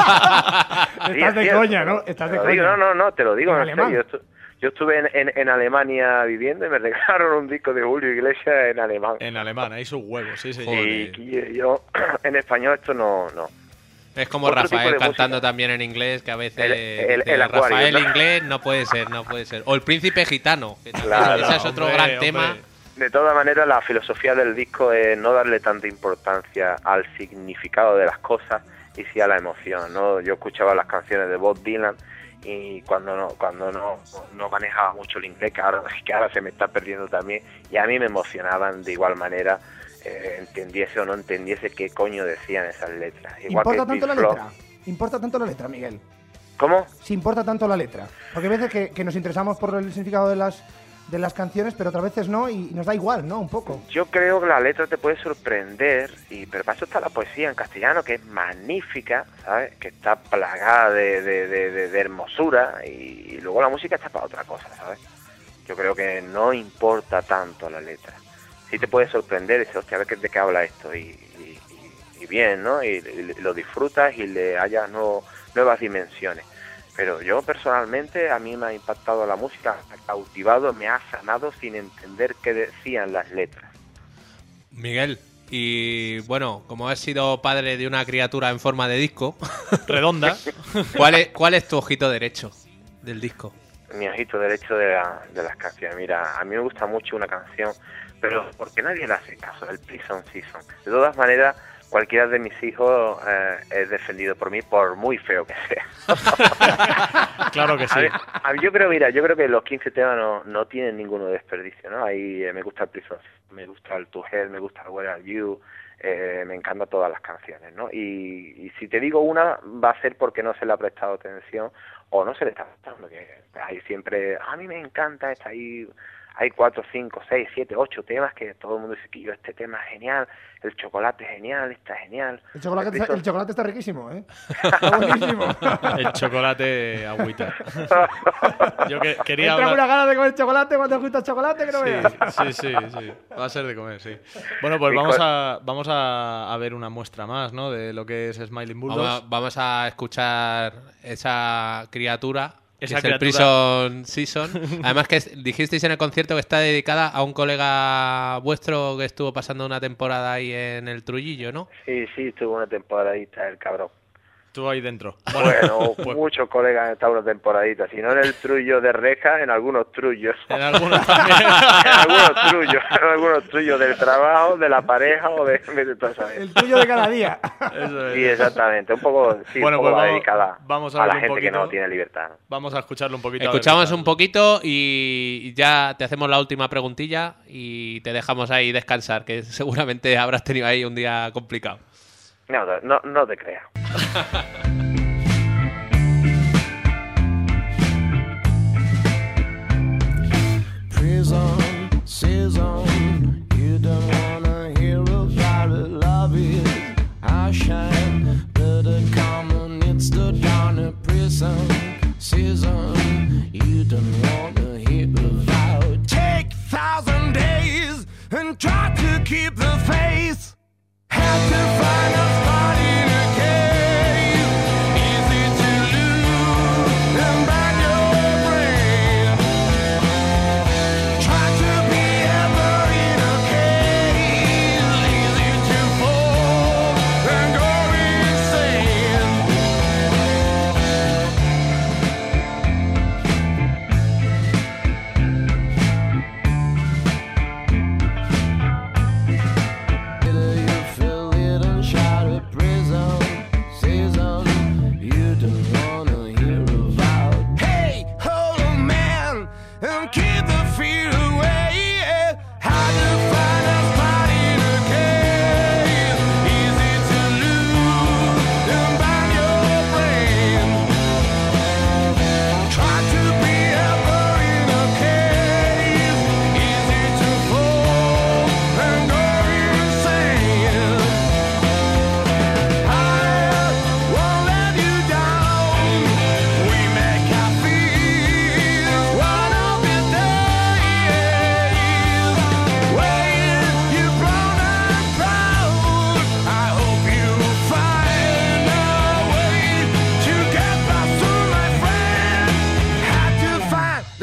Sí, Estás es de cierto, coña, ¿no? Estás te de lo digo, coña. no, no, no, te lo digo ¿En en alemán? serio. Yo, estu- yo estuve en, en, en Alemania viviendo y me regalaron un disco de Julio Iglesias en alemán. En alemán, ahí sus huevos, sí, señor. Y y yo, en español esto no, no. Es como Otro tipo Rafael de cantando música. también en inglés, que a veces El- el- dice, el acuario, Rafael ¿no? inglés no puede ser, no puede ser. O el príncipe gitano, que también, Claro, ese es otro hombre, gran hombre. tema. De todas maneras, la filosofía del disco es no darle tanta importancia al significado de las cosas y sí a la emoción, ¿no? Yo escuchaba las canciones de Bob Dylan y cuando no cuando no, no manejaba mucho el inglés, que ahora, que ahora se me está perdiendo también, y a mí me emocionaban de igual manera, eh, entendiese o no entendiese qué coño decían esas letras. Igual ¿Importa que tanto la Pink Floyd. letra? ¿Importa tanto la letra, Miguel? ¿Cómo? Si importa tanto la letra. Porque hay veces que, que nos interesamos por el significado de las, de las canciones, pero otras veces no, y nos da igual, ¿no? Un poco. Yo creo que la letra te puede sorprender, y pero para eso está la poesía en castellano, que es magnífica, ¿sabes? Que está plagada de, de, de, de- de hermosura, y, y luego la música está para otra cosa, ¿sabes? Yo creo que no importa tanto la letra. Sí te puede sorprender y dices, hostia, a ver qué- de qué habla esto, y, y, y- y bien, ¿no? Y, y lo disfrutas y le hallas nuevo- nuevas dimensiones. Pero yo personalmente, a mí me ha impactado la música, me ha cautivado, me ha sanado sin entender qué decían las letras. Miguel, y bueno, como has sido padre de una criatura en forma de disco, Redonda. ¿cuál es, cuál es tu ojito derecho del disco? Mi ojito derecho de, la- de las canciones. Mira, a mí me gusta mucho una canción, pero porque nadie le hace caso, el Prison Season. De todas maneras, cualquiera de mis hijos eh, es defendido por mí, por muy feo que sea. Claro que sí. A ver, a ver, yo creo, mira, yo creo que los quince temas no, no tienen ninguno de desperdicio, ¿no? Ahí eh, me gusta el Prison Season, me gusta el To Head, me gusta el Where Are You, eh, me encantan todas las canciones, ¿no? Y, y si te digo una, va a ser porque no se le ha prestado atención o no se le está prestando, que hay siempre, a mí me encanta esta, ahí hay cuatro, cinco, seis, siete, ocho temas que todo el mundo dice que yo este tema es genial, el chocolate es genial, está genial. El chocolate, El está, Prison- el chocolate está riquísimo, ¿eh? Está buenísimo. El chocolate agüita. Yo que, quería Entra hablar... una gana de comer chocolate cuando gusta el chocolate que no veas. Sí, sí, sí, sí. Va a ser de comer, sí. Bueno, pues Sí, vamos co- a vamos a, a ver una muestra más, ¿no? De lo que es Smiling Vamos, Bulldogs. vamos a escuchar esa criatura, que Esa es el criatura. Prison Season. Además que es- dijisteis en el concierto que está dedicada a un colega vuestro que estuvo pasando una temporada ahí en el Trullillo, ¿no? Sí, sí, estuvo una temporadita el cabrón. Tú ahí dentro. Bueno, pues- muchos colegas han estado una temporadita, si no en el trullo de reja, en algunos trullos. En algunos también. en algunos trullos, en algunos trullos del trabajo, de la pareja o de, de toda esa gente. El tuyo de cada día. Eso es. Sí, exactamente, un poco, sí, Bueno, un poco pues vamos- dedicada vamos a a la verlo un gente que no poquito. tiene libertad. ¿no? Vamos a escucharlo un poquito. a ver Escuchamos qué tal. un poquito y ya te hacemos la última preguntilla y te dejamos ahí descansar, que seguramente habrás tenido ahí un día complicado. No, no, no te creas. Prison season, you don't wanna hear about it. Love is our shine, better come on, it's the dawn of prison season. You don't wanna hear about. Take thousand days and try to keep the faith. Have to find a spot in a cave.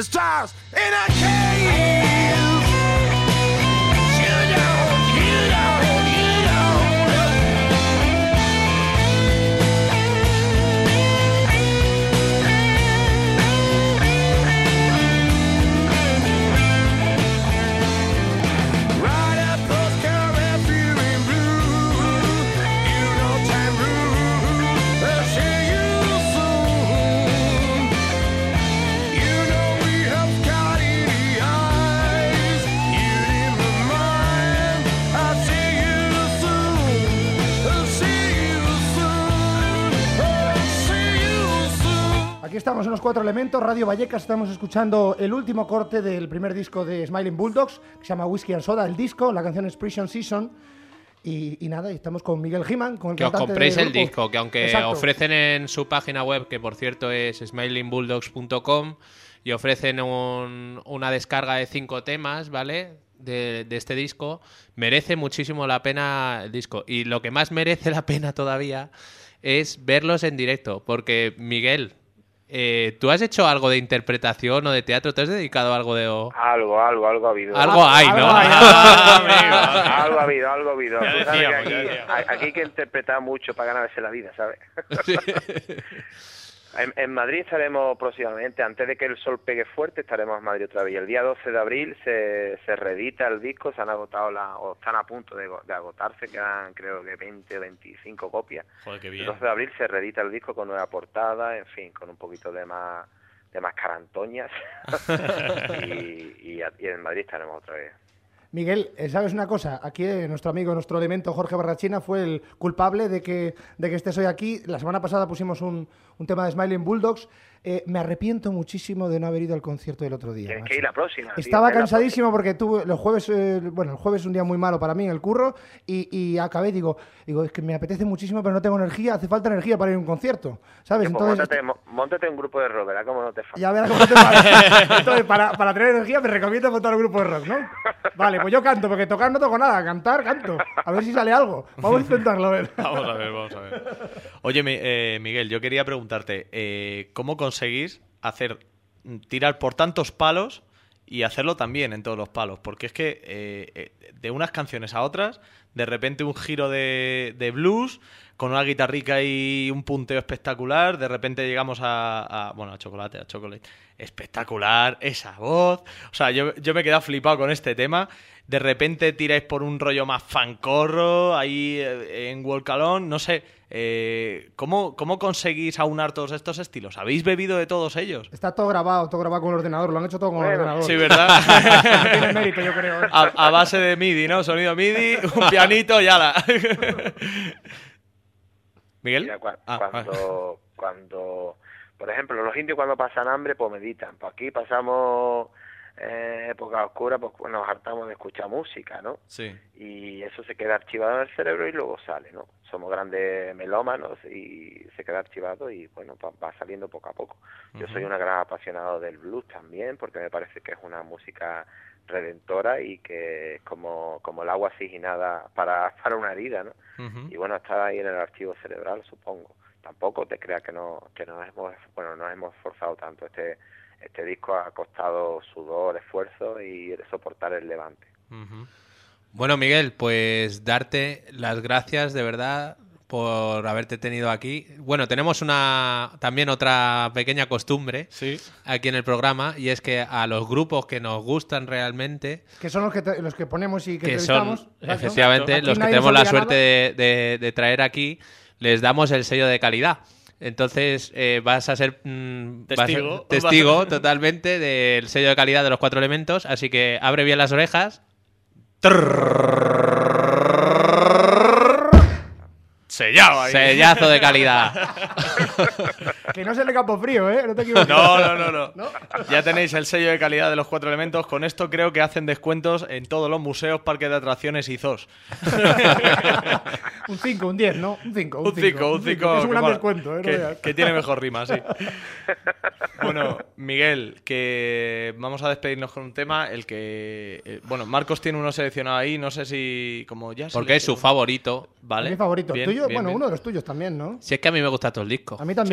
the stars in a cave. You don't, you don't, you don't. Write a postcard if you're in blue. You know time rules. I'll see you soon. You know we have got in the eyes. You in my mind. I'll see you soon. I'll see you soon. I'll see you soon. Aquí estamos en Los Cuatro Elementos, Radio Vallecas. Estamos escuchando el último corte del primer disco de Smiling Bulldogs, que se llama Whiskey and Soda, el disco. La canción es Prison Season. Y, y nada, y estamos con Miguel Giman, con el Que os cantante compréis del el grupo. disco, que aunque Exacto. ofrecen en su página web, que por cierto es smiling bulldogs punto com, y ofrecen un- una descarga de cinco temas, ¿vale? De, de este disco, merece muchísimo la pena el disco. Y lo que más merece la pena todavía es verlos en directo, porque Miguel, eh, ¿tú has hecho algo de interpretación o de teatro? ¿Te has dedicado a algo de...? o- Algo, algo, algo ha habido. Algo hay, ¿no? algo hay. Algo ha habido, algo ha habido. Ya Tú sabes que decíamos, ya aquí, decíamos. a- aquí hay que interpretar mucho para ganarse la vida, ¿sabes? En, en Madrid estaremos próximamente, antes de que el sol pegue fuerte, estaremos en Madrid otra vez. Y el día doce de abril se, se reedita el disco, se han agotado la, o están a punto de, de agotarse, quedan creo que veinte o veinticinco copias. Joder, qué El bien. doce de abril se reedita el disco con nueva portada, en fin, con un poquito de más de más carantoñas. y, y, a- y en Madrid estaremos otra vez. Miguel, eh, ¿sabes una cosa? Aquí eh, nuestro amigo, nuestro elemento Jorge Barrachina fue el culpable de que, de que estés hoy aquí. La semana pasada pusimos un, un tema de Smiling Bulldogs. Eh, me arrepiento muchísimo de no haber ido al concierto del otro día. Tienes macho. que ir la próxima. tío, Estaba que es la cansadísimo porque tuve los jueves, eh, bueno, el jueves es un día muy malo para mí en el curro y, y acabé, digo, digo, es que me apetece muchísimo, pero no tengo energía, hace falta energía para ir a un concierto, ¿sabes? próxima. Pues Entonces, móntate, mo- móntate un grupo de rock, ¿verdad? Como no te falta. ya verás cómo te parece. Entonces, para, para tener energía me recomiendo montar un grupo de rock, ¿no? Vale, pues yo canto, porque tocar no toco nada, cantar, canto. A ver si sale algo. Vamos a intentarlo, a ver. Vamos a ver, vamos a ver. Oye, mi- eh, Miguel, yo quería preguntarte, eh, ¿cómo conseguís hacer tirar por tantos palos y hacerlo también en todos los palos? Porque es que eh, eh, de unas canciones a otras, de repente un giro de, de blues con una guitarrica y un punteo espectacular, de repente llegamos a, a bueno, a Chocolate, a Chocolate, espectacular, esa voz, o sea, yo, yo me he quedado flipado con este tema. De repente tiráis por un rollo más fancorro, ahí eh, en Walk Alone, no sé, eh, ¿cómo, ¿cómo conseguís aunar todos estos estilos? ¿Habéis bebido de todos ellos? Está todo grabado, todo grabado con el ordenador, lo han hecho todo con el Bueno, ordenador. Sí, ¿verdad? Tiene mérito, yo creo. ¿eh? A, a base de MIDI, ¿no? Sonido MIDI, un pianito y ala. ¿Miguel? Mira, cua- Ah, cuando, cuando, por ejemplo, los indios cuando pasan hambre, pues meditan. Pues aquí pasamos eh, época oscura, pues nos hartamos de escuchar música, ¿no? sí. Y eso se queda archivado en el cerebro y luego sale, ¿no? Somos grandes melómanos y se queda archivado y, bueno, va, va saliendo poco a poco. Yo soy un gran apasionado del blues también, porque me parece que es una música redentora y que es como, como el agua oxigenada para, para una herida, ¿no? Ujú. Y bueno, está ahí en el archivo cerebral, supongo. Tampoco te creas que no que nos hemos bueno nos hemos esforzado tanto. Este este disco ha costado sudor, esfuerzo y soportar el levante. Ujú. Bueno, Miguel, pues darte las gracias de verdad por haberte tenido aquí. Bueno, tenemos una también otra pequeña costumbre Sí. aquí en el programa, y es que a los grupos que nos gustan realmente, Que son los que, te- los que ponemos y que, que son entrevistamos. Exacto. efectivamente Aquí los que nadie tenemos nos la obliga a suerte nada. de, de- de traer aquí, les damos el sello de calidad. Entonces eh, vas a ser mm, vas a- Testigo. testigo totalmente del sello de calidad de los Cuatro Elementos, así que abre bien las orejas. Sellado ahí. Sellazo de calidad. Que no se le campo frío, ¿eh? No te equivoques. No, no, no, no, Ya tenéis el sello de calidad de los Cuatro Elementos. Con esto creo que hacen descuentos en todos los museos, parques de atracciones y zoos. Un cinco, un diez, ¿no? Un cinco, Un cinco, un cinco. Es un que gran mola. descuento, ¿eh? No Que, veas. que tiene mejor rima, sí. Bueno, Miguel, que vamos a despedirnos con un tema. El que. eh, bueno, Marcos tiene uno seleccionado ahí. No sé si. Como ya Porque es su favorito. Vale. Mi favorito. Bien, ¿Tuyo? bien, Bueno, bien. uno de los tuyos también, ¿no? Si es que a mí me gustan todos los discos. A mí también. Sí, es que a mí me Clint,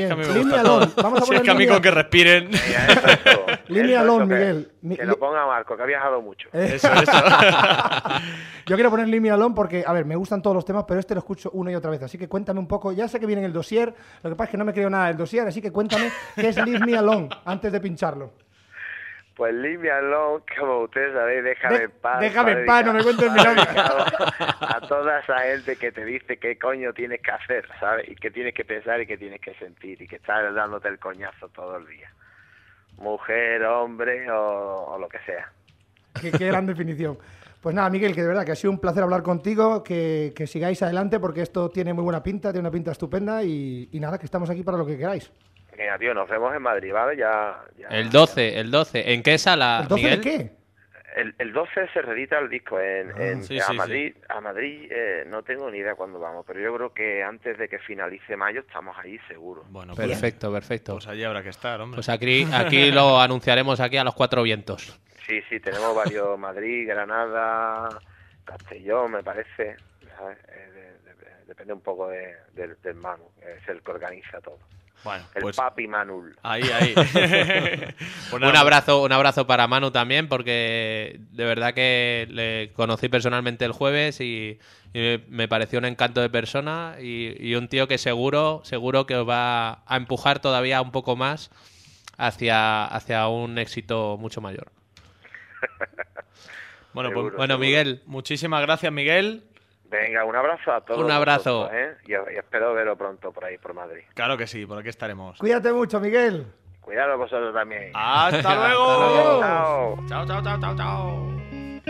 Leave me alone. Vamos a Si es poner que a mí leave con que respiren. Venga, eso, eso. Leave me Eso, alone, eso, que- Miguel. Mi- Que lo ponga Marco, que ha viajado mucho. Eh, Eso, eso. Yo quiero poner Leave Me Alone porque, a ver, me gustan todos los temas, pero este lo escucho una y otra vez. Así que cuéntame un poco. Ya sé que viene en el dossier, lo que pasa es que no me creo nada del dossier, así que cuéntame qué es Leave Me Alone antes de pincharlo. Pues Leave Me Alone, como ustedes sabéis, déjame De- en paz. déjame va en paz, no me cuentes mi va novia. dedicado A toda esa gente que te dice qué coño tienes que hacer, ¿sabes? Y qué tienes que pensar y qué tienes que sentir y que estás dándote el coñazo todo el día. Mujer, hombre o, o lo que sea. Qué, qué gran definición. Pues nada, Miguel, que de verdad que ha sido un placer hablar contigo, que, que sigáis adelante porque esto tiene muy buena pinta, tiene una pinta estupenda y, y nada, que estamos aquí para lo que queráis. Venga, tío, nos vemos en Madrid, ¿vale? Ya, ya El doce, el doce. ¿En qué sala, ¿El doce Miguel? de qué? El, el doce se reedita el disco en, en- sí, a sí, Madrid. A Madrid eh, no tengo ni idea cuándo vamos, pero yo creo que antes de que finalice mayo estamos ahí seguro. Bueno, pues, Perfecto, perfecto. pues allí habrá que estar, hombre. Pues aquí, aquí lo anunciaremos aquí a los cuatro vientos. Sí, sí, tenemos varios, Madrid, Granada, Castellón, me parece. ¿Sabes? Eh, de- de- depende un poco de, del del Manu, que es el que organiza todo. Bueno, El pues papi Manul. ahí, ahí. Pues nada, Un abrazo, un abrazo para Manu también, porque de verdad que le conocí personalmente el jueves y, y me pareció un encanto de persona y, y un tío que seguro, seguro que os va a empujar todavía un poco más hacia, hacia un éxito mucho mayor. Bueno, pues, Seguro, Bueno, seguro. Miguel, muchísimas gracias, Miguel. Venga, un abrazo a todos. Un abrazo. vosotros, ¿eh? y, y espero verlo pronto por ahí, por Madrid. Claro que sí, por aquí estaremos. Cuídate mucho, Miguel. Cuidado vosotros también. ¡Hasta luego! Chao. Chao, chao, chao, chao, chao.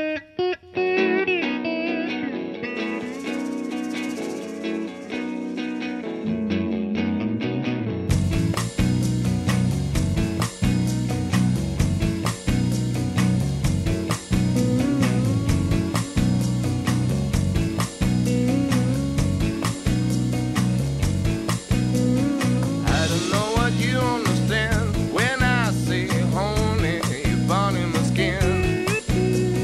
I don't know what you understand when I say honey, you're burning my skin.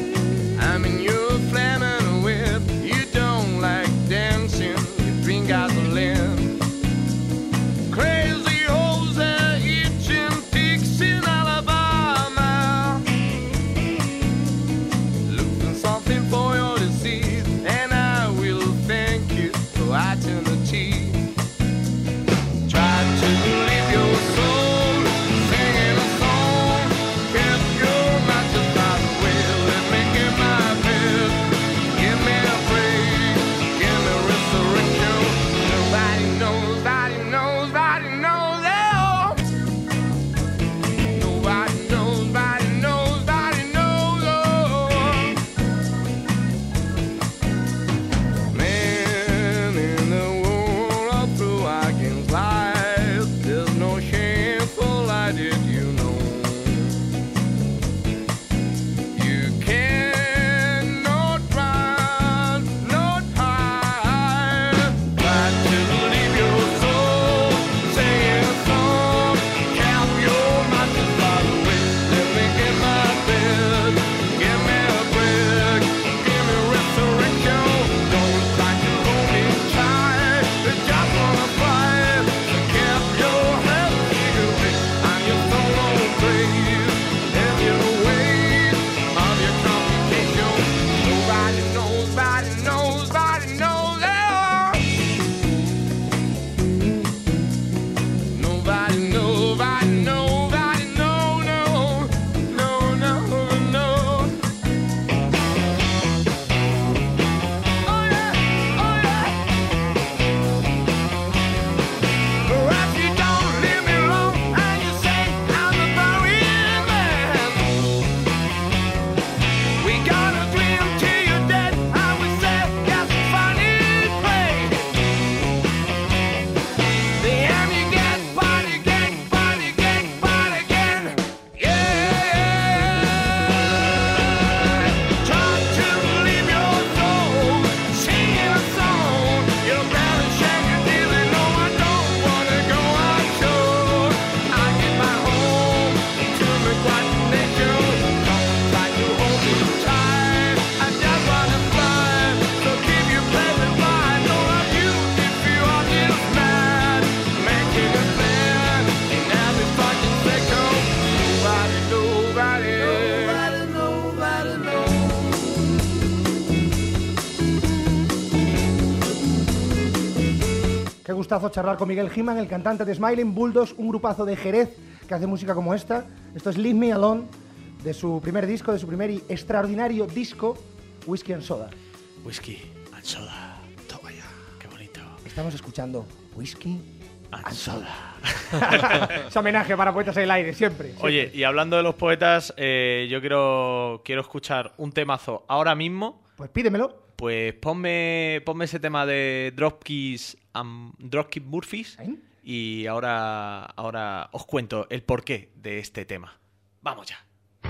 gustazo charlar con Miguel Giman, el cantante de Smiling Bulldogs, un grupazo de Jerez que hace música como esta. Esto es Leave Me Alone, de su primer disco, de su primer y extraordinario disco, Whisky and Soda. Whisky and Soda. Toma ya. Qué bonito. Estamos escuchando Whisky And Soda. Es homenaje para Poetas en el Aire, siempre. siempre. Oye, y hablando de los poetas, eh, yo quiero, quiero escuchar un temazo ahora mismo. Pues pídemelo. Pues ponme, ponme ese tema de Dropkick um, Dropkick Murphys. ¿Eh? Y ahora, ahora os cuento el porqué de este tema. Vamos ya.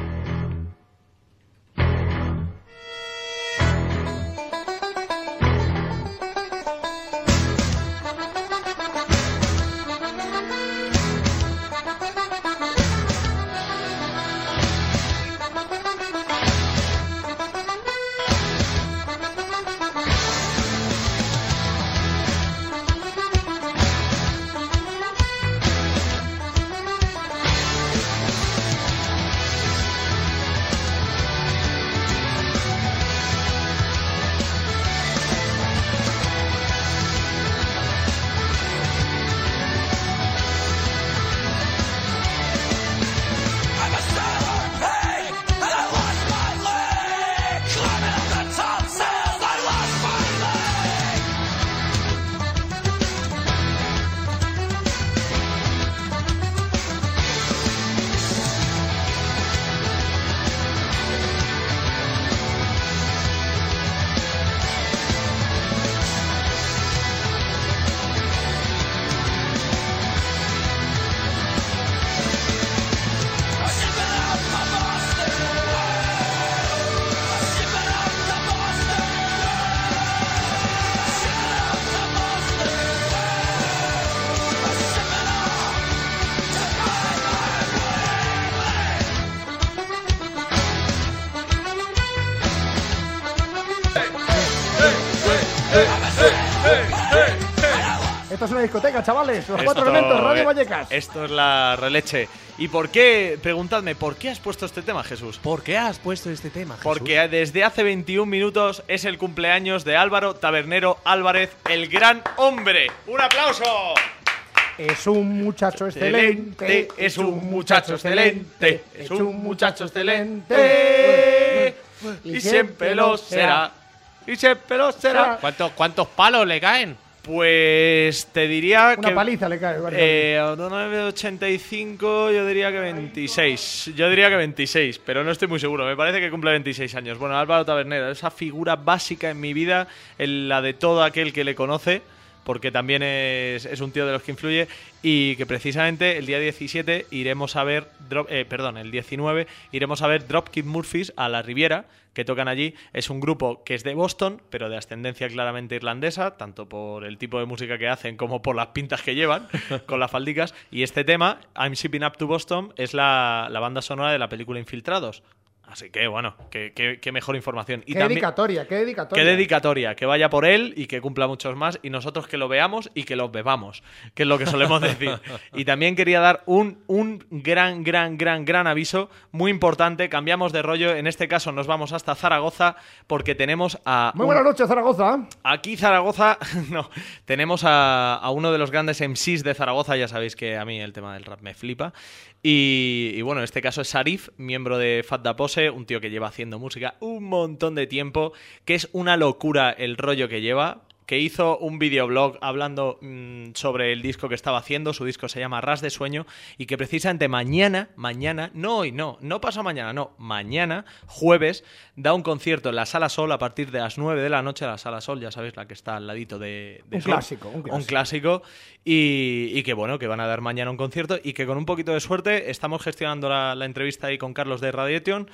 Esto es una discoteca, chavales. Los Esto, cuatro elementos, Radio eh, Vallecas. Esto es la releche. ¿Y por qué? Preguntadme, ¿por qué has puesto este tema, Jesús? ¿Por qué has puesto este tema, Jesús? Porque desde hace veintiún minutos es el cumpleaños de Álvaro Tabernero Álvarez, el gran hombre. ¡Un aplauso! Es un muchacho excelente. Es un muchacho excelente. Es un muchacho excelente. Y siempre lo será. Y siempre lo será. ¿Cuántos, ¿Cuántos palos le caen? Pues te diría Una que... paliza le cae. Vale, Eh, nueve ochenta y cinco, yo diría que veintiséis. Yo diría que veintiséis, pero no estoy muy seguro. Me parece que cumple veintiséis años. Bueno, Álvaro Tabernero, esa figura básica en mi vida, en la de todo aquel que le conoce, porque también es, es un tío de los que influye, y que precisamente el día diecisiete iremos a ver, drop, eh, perdón, el diecinueve iremos a ver Dropkick Murphys a la Riviera, que tocan allí. Es un grupo que es de Boston, pero de ascendencia claramente irlandesa, tanto por el tipo de música que hacen como por las pintas que llevan, con las faldicas. Y este tema, I'm Shipping Up to Boston, es la, la banda sonora de la película Infiltrados. Así que, bueno, qué, qué, qué mejor información. Y qué también, dedicatoria, qué dedicatoria. qué dedicatoria, que vaya por él y que cumpla muchos más, y nosotros que lo veamos y que los bebamos, que es lo que solemos decir. Y también quería dar un, un gran, gran, gran, gran aviso, muy importante. Cambiamos de rollo, en este caso nos vamos hasta Zaragoza, porque tenemos a... Muy un- buenas noches, Zaragoza. Aquí Zaragoza, no, tenemos a, a uno de los grandes M Cs de Zaragoza. Ya sabéis que a mí el tema del rap me flipa. Y, y bueno, en este caso es Sarif, miembro de Fat Da Pose, un tío que lleva haciendo música un montón de tiempo, que es una locura el rollo que lleva, que hizo un videoblog hablando mmm, sobre el disco que estaba haciendo. Su disco se llama Ras de Sueño, y que precisamente mañana, mañana, no hoy, no, no pasa mañana, no, mañana, jueves, da un concierto en la Sala Sol a partir de las nueve de la noche. La Sala Sol, ya sabéis, la que está al ladito de... de Un Sol. clásico, un clásico. Un clásico. Y, y que bueno, que van a dar mañana un concierto, y que con un poquito de suerte estamos gestionando la, la entrevista ahí con Carlos de Radiation,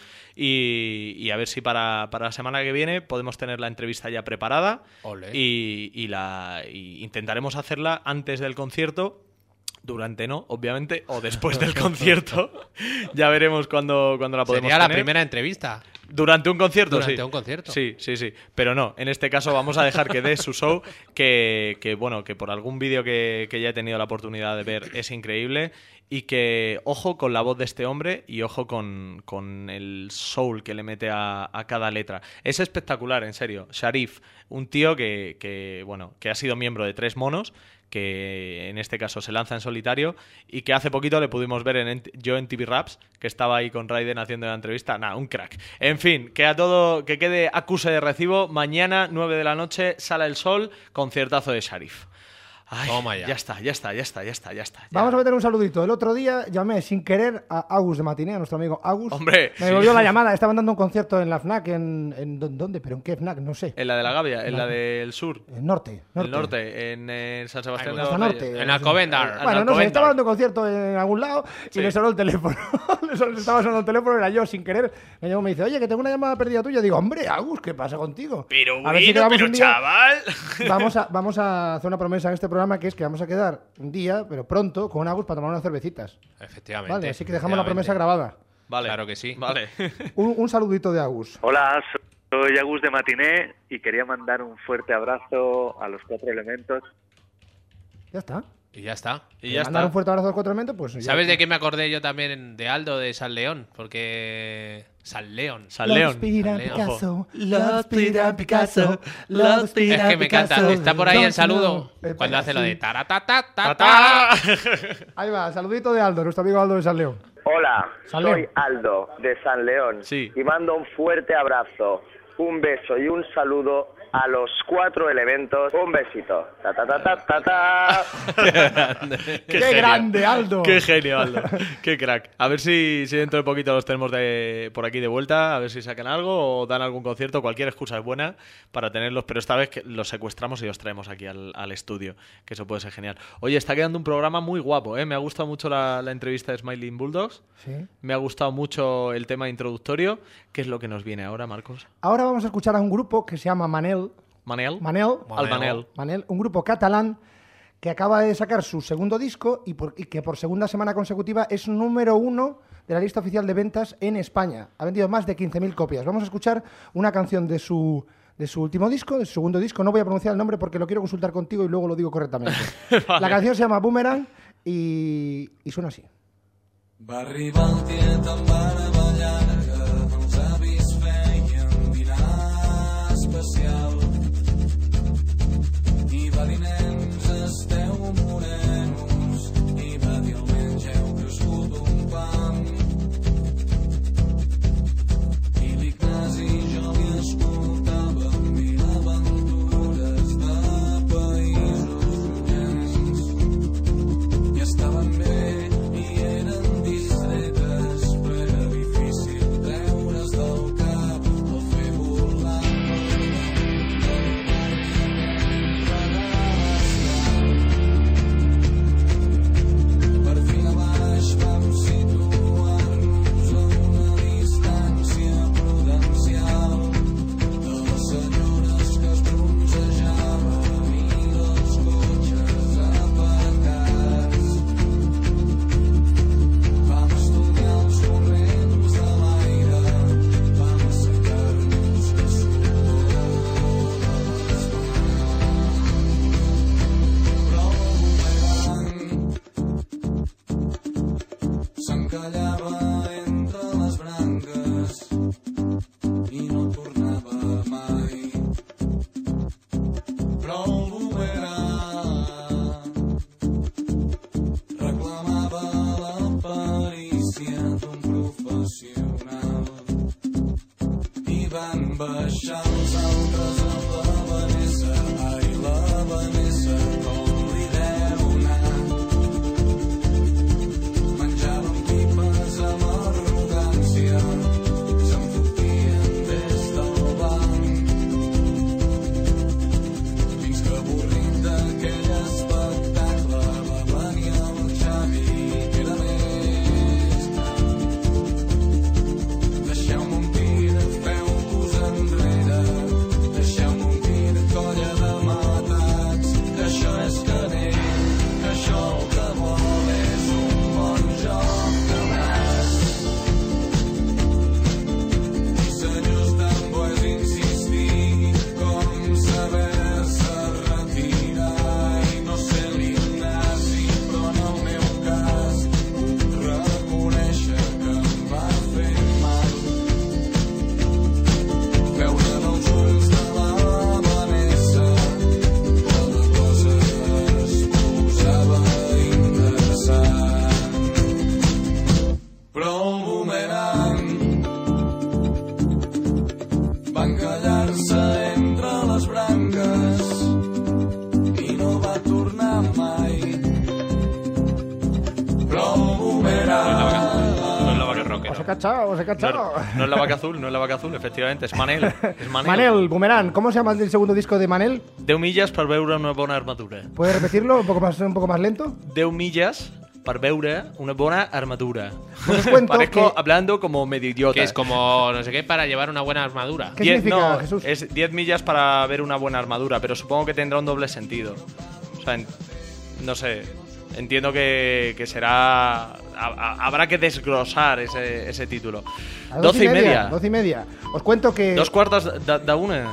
y, y a ver si para, para la semana que viene podemos tener la entrevista ya preparada. Ole. Y, y la y intentaremos hacerla antes del concierto, durante no, obviamente, o después del concierto. Ya veremos cuándo, cuándo la podemos Sería la tener. primera entrevista. Durante un concierto, Durante sí. un concierto. Sí, sí, sí. Pero no, en este caso vamos a dejar que dé su show, que, que bueno, que por algún vídeo que, que ya he tenido la oportunidad de ver es increíble. y que ojo con la voz de este hombre y ojo con, con el soul que le mete a, a cada letra. Es espectacular, en serio. Sharif, un tío que, que, bueno, que ha sido miembro de Tres Monos, que en este caso se lanza en solitario y que hace poquito le pudimos ver en yo en T V Raps, que estaba ahí con Raiden haciendo la entrevista. Nah, un crack. En fin, que a todo, que quede acuse de recibo. Mañana, nueve de la noche, Sala el Sol, conciertazo de Sharif. Ay, Toma ya. ya está, ya está, ya está, ya está, ya está. Ya. Vamos a meter un saludito. El otro día llamé sin querer a Agus de Matiné, a nuestro amigo Agus. Hombre, me sí. volvió la llamada. Estaban dando un concierto en la FNAC. ¿En, en dónde? ¿Pero en qué FNAC? No sé. En la de la Gavia, en La- la del sur. En norte. norte. El norte, en, eh, San Sebastián de Hasta los norte. Reyes. En Alcobendar. Bueno, no sé, estaba dando concierto en algún lado y Sí. le sonó el teléfono. le son- estaba sonando el teléfono, era yo sin querer. Me llamó y me dice, oye, que tengo una llamada perdida tuya. Digo, hombre, Agus, ¿qué pasa contigo? Pero A ver si bueno, quedamos pero un día- chaval. Vamos a, vamos a hacer una promesa en este programa, que es que vamos a quedar un día, pero pronto, con Agus para tomar unas cervecitas. Efectivamente. Vale, así que dejamos la promesa efectivamente. grabada. Vale. Claro que sí. Vale. Un, un saludito de Agus. Hola, soy Agus de Matiné y quería mandar un fuerte abrazo a los Cuatro Elementos. Ya está. Y ya está. Y ya Mandar está. un fuerte abrazo a los cuatro elementos, pues ya. ¿Sabes de qué me acordé yo también de Aldo de San León? Porque... San León. San León. Inspira San León. Picasso, lo inspira Picasso, lo Es inspira que me encanta. Picasso. Está por ahí el Don't saludo know. Eh, cuando hace lo de sí. taratata. Ahí va, saludito de Aldo, nuestro amigo Aldo de San León. Hola, San soy León. Aldo de San León Sí. y mando un fuerte abrazo, un beso y un saludo a los Cuatro Elementos. Un besito. Ta ta ta ta ta ta. ¡Qué, genio. grande, Aldo! Qué genio, Aldo. Qué crack. A ver si, si dentro de poquito los tenemos de, por aquí de vuelta, a ver si sacan algo o dan algún concierto. Cualquier excusa es buena para tenerlos, pero esta vez que los secuestramos y los traemos aquí al, al estudio, que eso puede ser genial. Oye, está quedando un programa muy guapo, ¿eh? Me ha gustado mucho la, la entrevista de Smiling Bulldogs. Sí. Me ha gustado mucho el tema introductorio. ¿Qué es lo que nos viene ahora, Marcos? Ahora vamos a escuchar a un grupo que se llama Manel. Manel. Manel. Al Manel. Manel, un grupo catalán que acaba de sacar su segundo disco y, por- y que por segunda semana consecutiva es número uno de la lista oficial de ventas en España. Ha vendido más de quince mil copias. Vamos a escuchar una canción de su, de su último disco, de su segundo disco. No voy a pronunciar el nombre porque lo quiero consultar contigo y luego lo digo correctamente. Vale. La canción se llama Boomerang y, y suena así. Va arribar el tiet amb barba llarga, els avis feien dinar especial. I va dir, nens, esteu morenos, i va dir, almenys heu crescut un pam. I l'Ignasi jo li escoltava mil aventures de països llunyans. I estaven bé i eren discretes, però era difícil treure's del cap o fer volar per fin a baix vam situar-nos a una distància prudencial de les senyores que es bronzejaven i dels cotxes aparcats. Vam estudiar els corrents de l'aire, vam assecar-nos de sudor de les mans. Però el boomerang s'encallava entre les branques i no tornava mai. Però el boomerang reclamava la perícia d'un professional i van baixar els altres a la Vanessa. Ai, la Vanessa, com li deu anar. Menjaven pipes amb arrogància, se'n fotien des del banc. Fins que avorrit d'aquell espectacle va venir el Xavi, que era més gran. Deixeu-me un tir, feu-vos enrere, he cachado, os he No, cachado. no es la vaca azul, no es la vaca azul, efectivamente, es Manel. Es Manel. Manel, Boomerang, ¿cómo se llama el segundo disco de Manel? Deu millas per veure una bona armadura. ¿Puedes repetirlo un poco más, un poco más lento? Deu millas per veure una bona armadura. Pues os cuento Parezco que- hablando como medio idiota. Que es como, no sé qué, para llevar una buena armadura. ¿Qué Diez- significa, no, Jesús? es diez millas para ver una buena armadura, pero supongo que tendrá un doble sentido. O sea, en- no sé. Entiendo que, que será. a- a- habrá que desglosar ese, ese título. A las Doce y media. Doce y media. Os cuento que. Dos cuartas de, de una.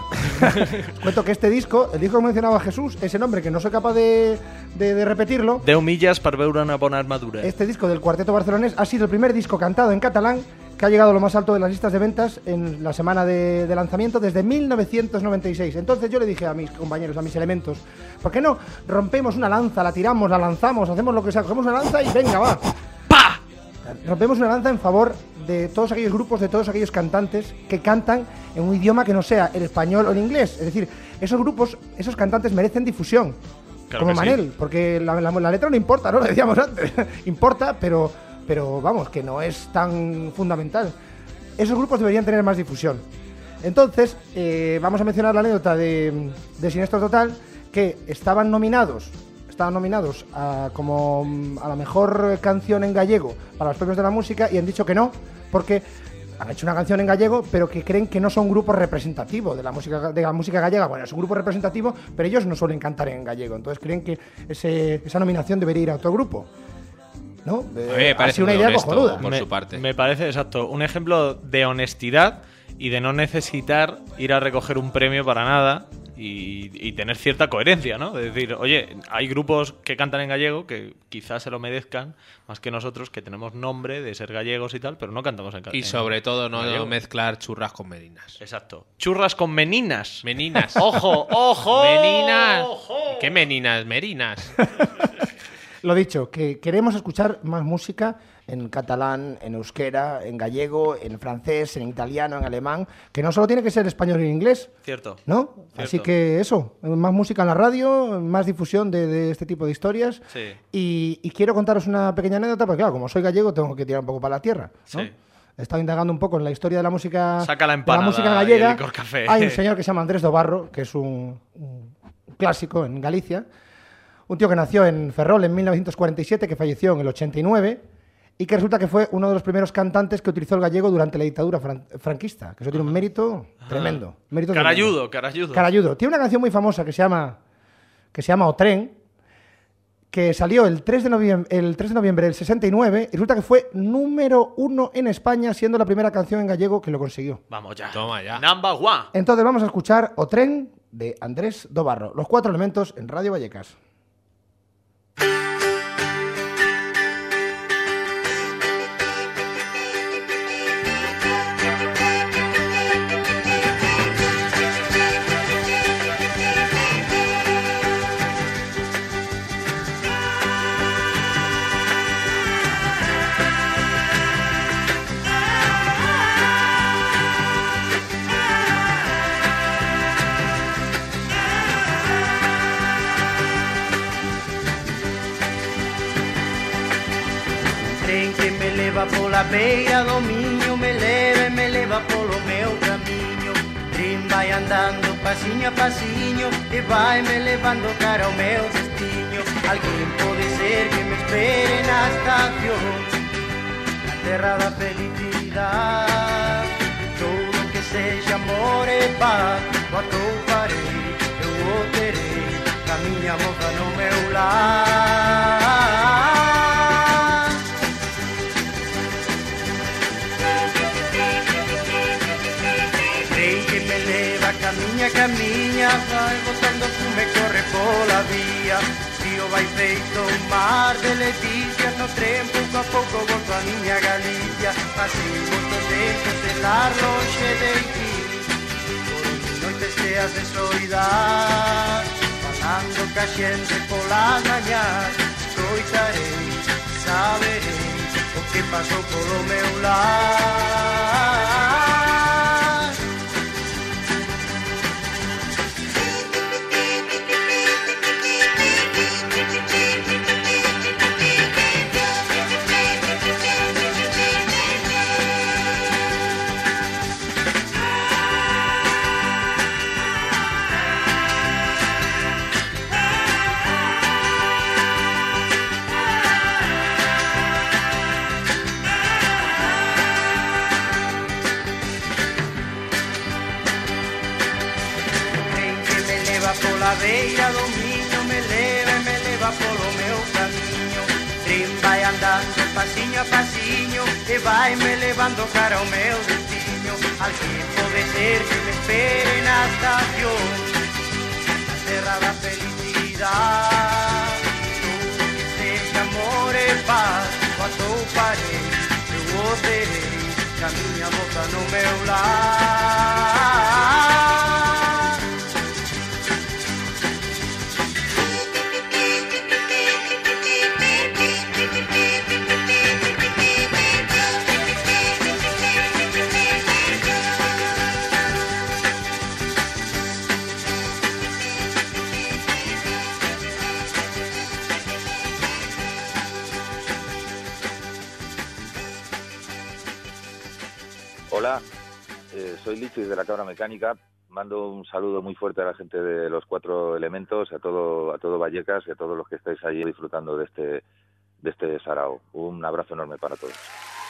Os cuento que este disco, el disco que mencionaba Jesús, ese nombre que no soy capaz de, de, de repetirlo. Deu millas per veure una bona armadura. Este disco del Cuarteto Barcelonés ha sido el primer disco cantado en catalán que ha llegado a lo más alto de las listas de ventas en la semana de, de lanzamiento desde mil novecientos noventa y seis. Entonces yo le dije a mis compañeros, a mis elementos, ¿por qué no rompemos una lanza, la tiramos, la lanzamos, hacemos lo que sea, cogemos una lanza y venga, va? ¡Pah! Rompemos una lanza en favor de todos aquellos grupos, de todos aquellos cantantes que cantan en un idioma que no sea el español o el inglés. Es decir, esos grupos, esos cantantes merecen difusión. Claro como que sí. Manel, porque la, la- la letra no importa, ¿no? Lo decíamos antes. Importa, pero, pero vamos, que no es tan fundamental. Esos grupos deberían tener más difusión. Entonces, eh, vamos a mencionar la anécdota de, de Siniestro Total, que estaban nominados, estaban nominados a, como mm, a la mejor canción en gallego para los premios de la música y han dicho que no, porque han hecho una canción en gallego, pero que creen que no son grupos representativos de la música de la música gallega. Bueno, es un grupo representativo, pero ellos no suelen cantar en gallego. Entonces creen que ese, esa nominación debería ir a otro grupo. ¿No? Eh, A mí me ha parece sido una muy idea honesto cojonuda. por me, su parte. me parece exacto. Un ejemplo de honestidad y de no necesitar ir a recoger un premio para nada y, y tener cierta coherencia, ¿no? Es decir, oye, hay grupos que cantan en gallego que quizás se lo merezcan más que nosotros, que tenemos nombre de ser gallegos y tal, pero no cantamos en Y en sobre todo no gallego. mezclar churras con merinas. Exacto. Churras con meninas. Meninas. ¡Ojo, ojo! Meninas. ¡Ojo! ¿Qué meninas? Merinas. Lo dicho, que queremos escuchar más música en catalán, en euskera, en gallego, en francés, en italiano, en alemán, que no solo tiene que ser español y inglés, Cierto. ¿no? Cierto. Así que eso, más música en la radio, más difusión de, de este tipo de historias. Sí. Y, y quiero contaros una pequeña anécdota, porque claro, como soy gallego tengo que tirar un poco para la tierra, ¿no? Sí. He estado indagando un poco en la historia de la música, Saca la de la empanada música y el gallega. licor café. Hay un señor que se llama Andrés Dobarro, que es un, un clásico en Galicia. Un tío que nació en Ferrol en mil novecientos cuarenta y siete, que falleció en el ochenta y nueve, y que resulta que fue uno de los primeros cantantes que utilizó el gallego durante la dictadura fran- franquista, que eso tiene un mérito tremendo. Mérito tremendo. Carayudo, carayudo. Carayudo. Tiene una canción muy famosa que se llama, que se llama O Tren, que salió el tres de noviembre, el tres de noviembre del sesenta y nueve, y resulta que fue número uno en España, siendo la primera canción en gallego que lo consiguió. Vamos ya. Toma ya. Number one. Entonces vamos a escuchar O Tren de Andrés Dobarro. Los cuatro elementos en Radio Vallecas. Tren que me leva pola beira do Miño, me leva e me leva polo meu camiño. Tren vai andando pasiño a pasiño e vai me levando cara ao meu destiño. Alguén pode ser que me espere na estación, na terra da felicidade. Todo que sexa amor e paz, o atouparei, eu o terei, na miña moza no meu lar. Camiña, camiña, vai botando fume, corre pola vía. Río vai feito un mar de leticias, no tren pouco a pouco volto a miña Galicia. Así moito tempo estelar lonxe de ti, por noites cheas de soidad, falando ca xente polas mañás. Escoitarei, saberei o que pasou polo meu lar. beira do miño me leva e me leva polo meu camiño. Tren vai andando pasiño a pasiño e vai me levando cara ao meu destino. Alguén pode ser que me espere na estación, na terra da felicidade. Todo que sexa amor e paz, cuando parei, eu o terei, que a miña moza no meu lar. Hola, eh, soy Lichis de la Cabra Mecánica. Mando un saludo muy fuerte a la gente de los Cuatro Elementos, a todo a todo Vallecas y a todos los que estáis allí disfrutando de este de este sarao. Un abrazo enorme para todos.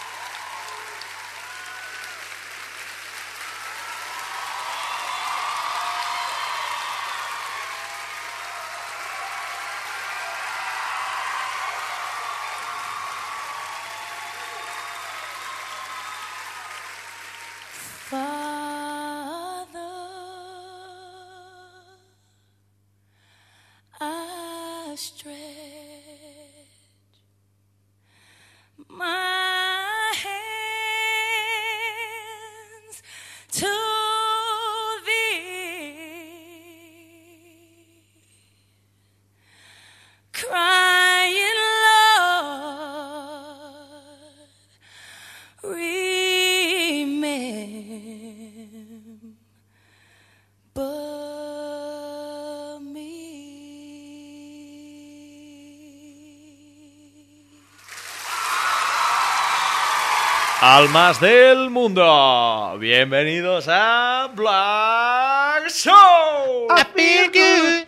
Almas del mundo, bienvenidos a Black Show. I feel good.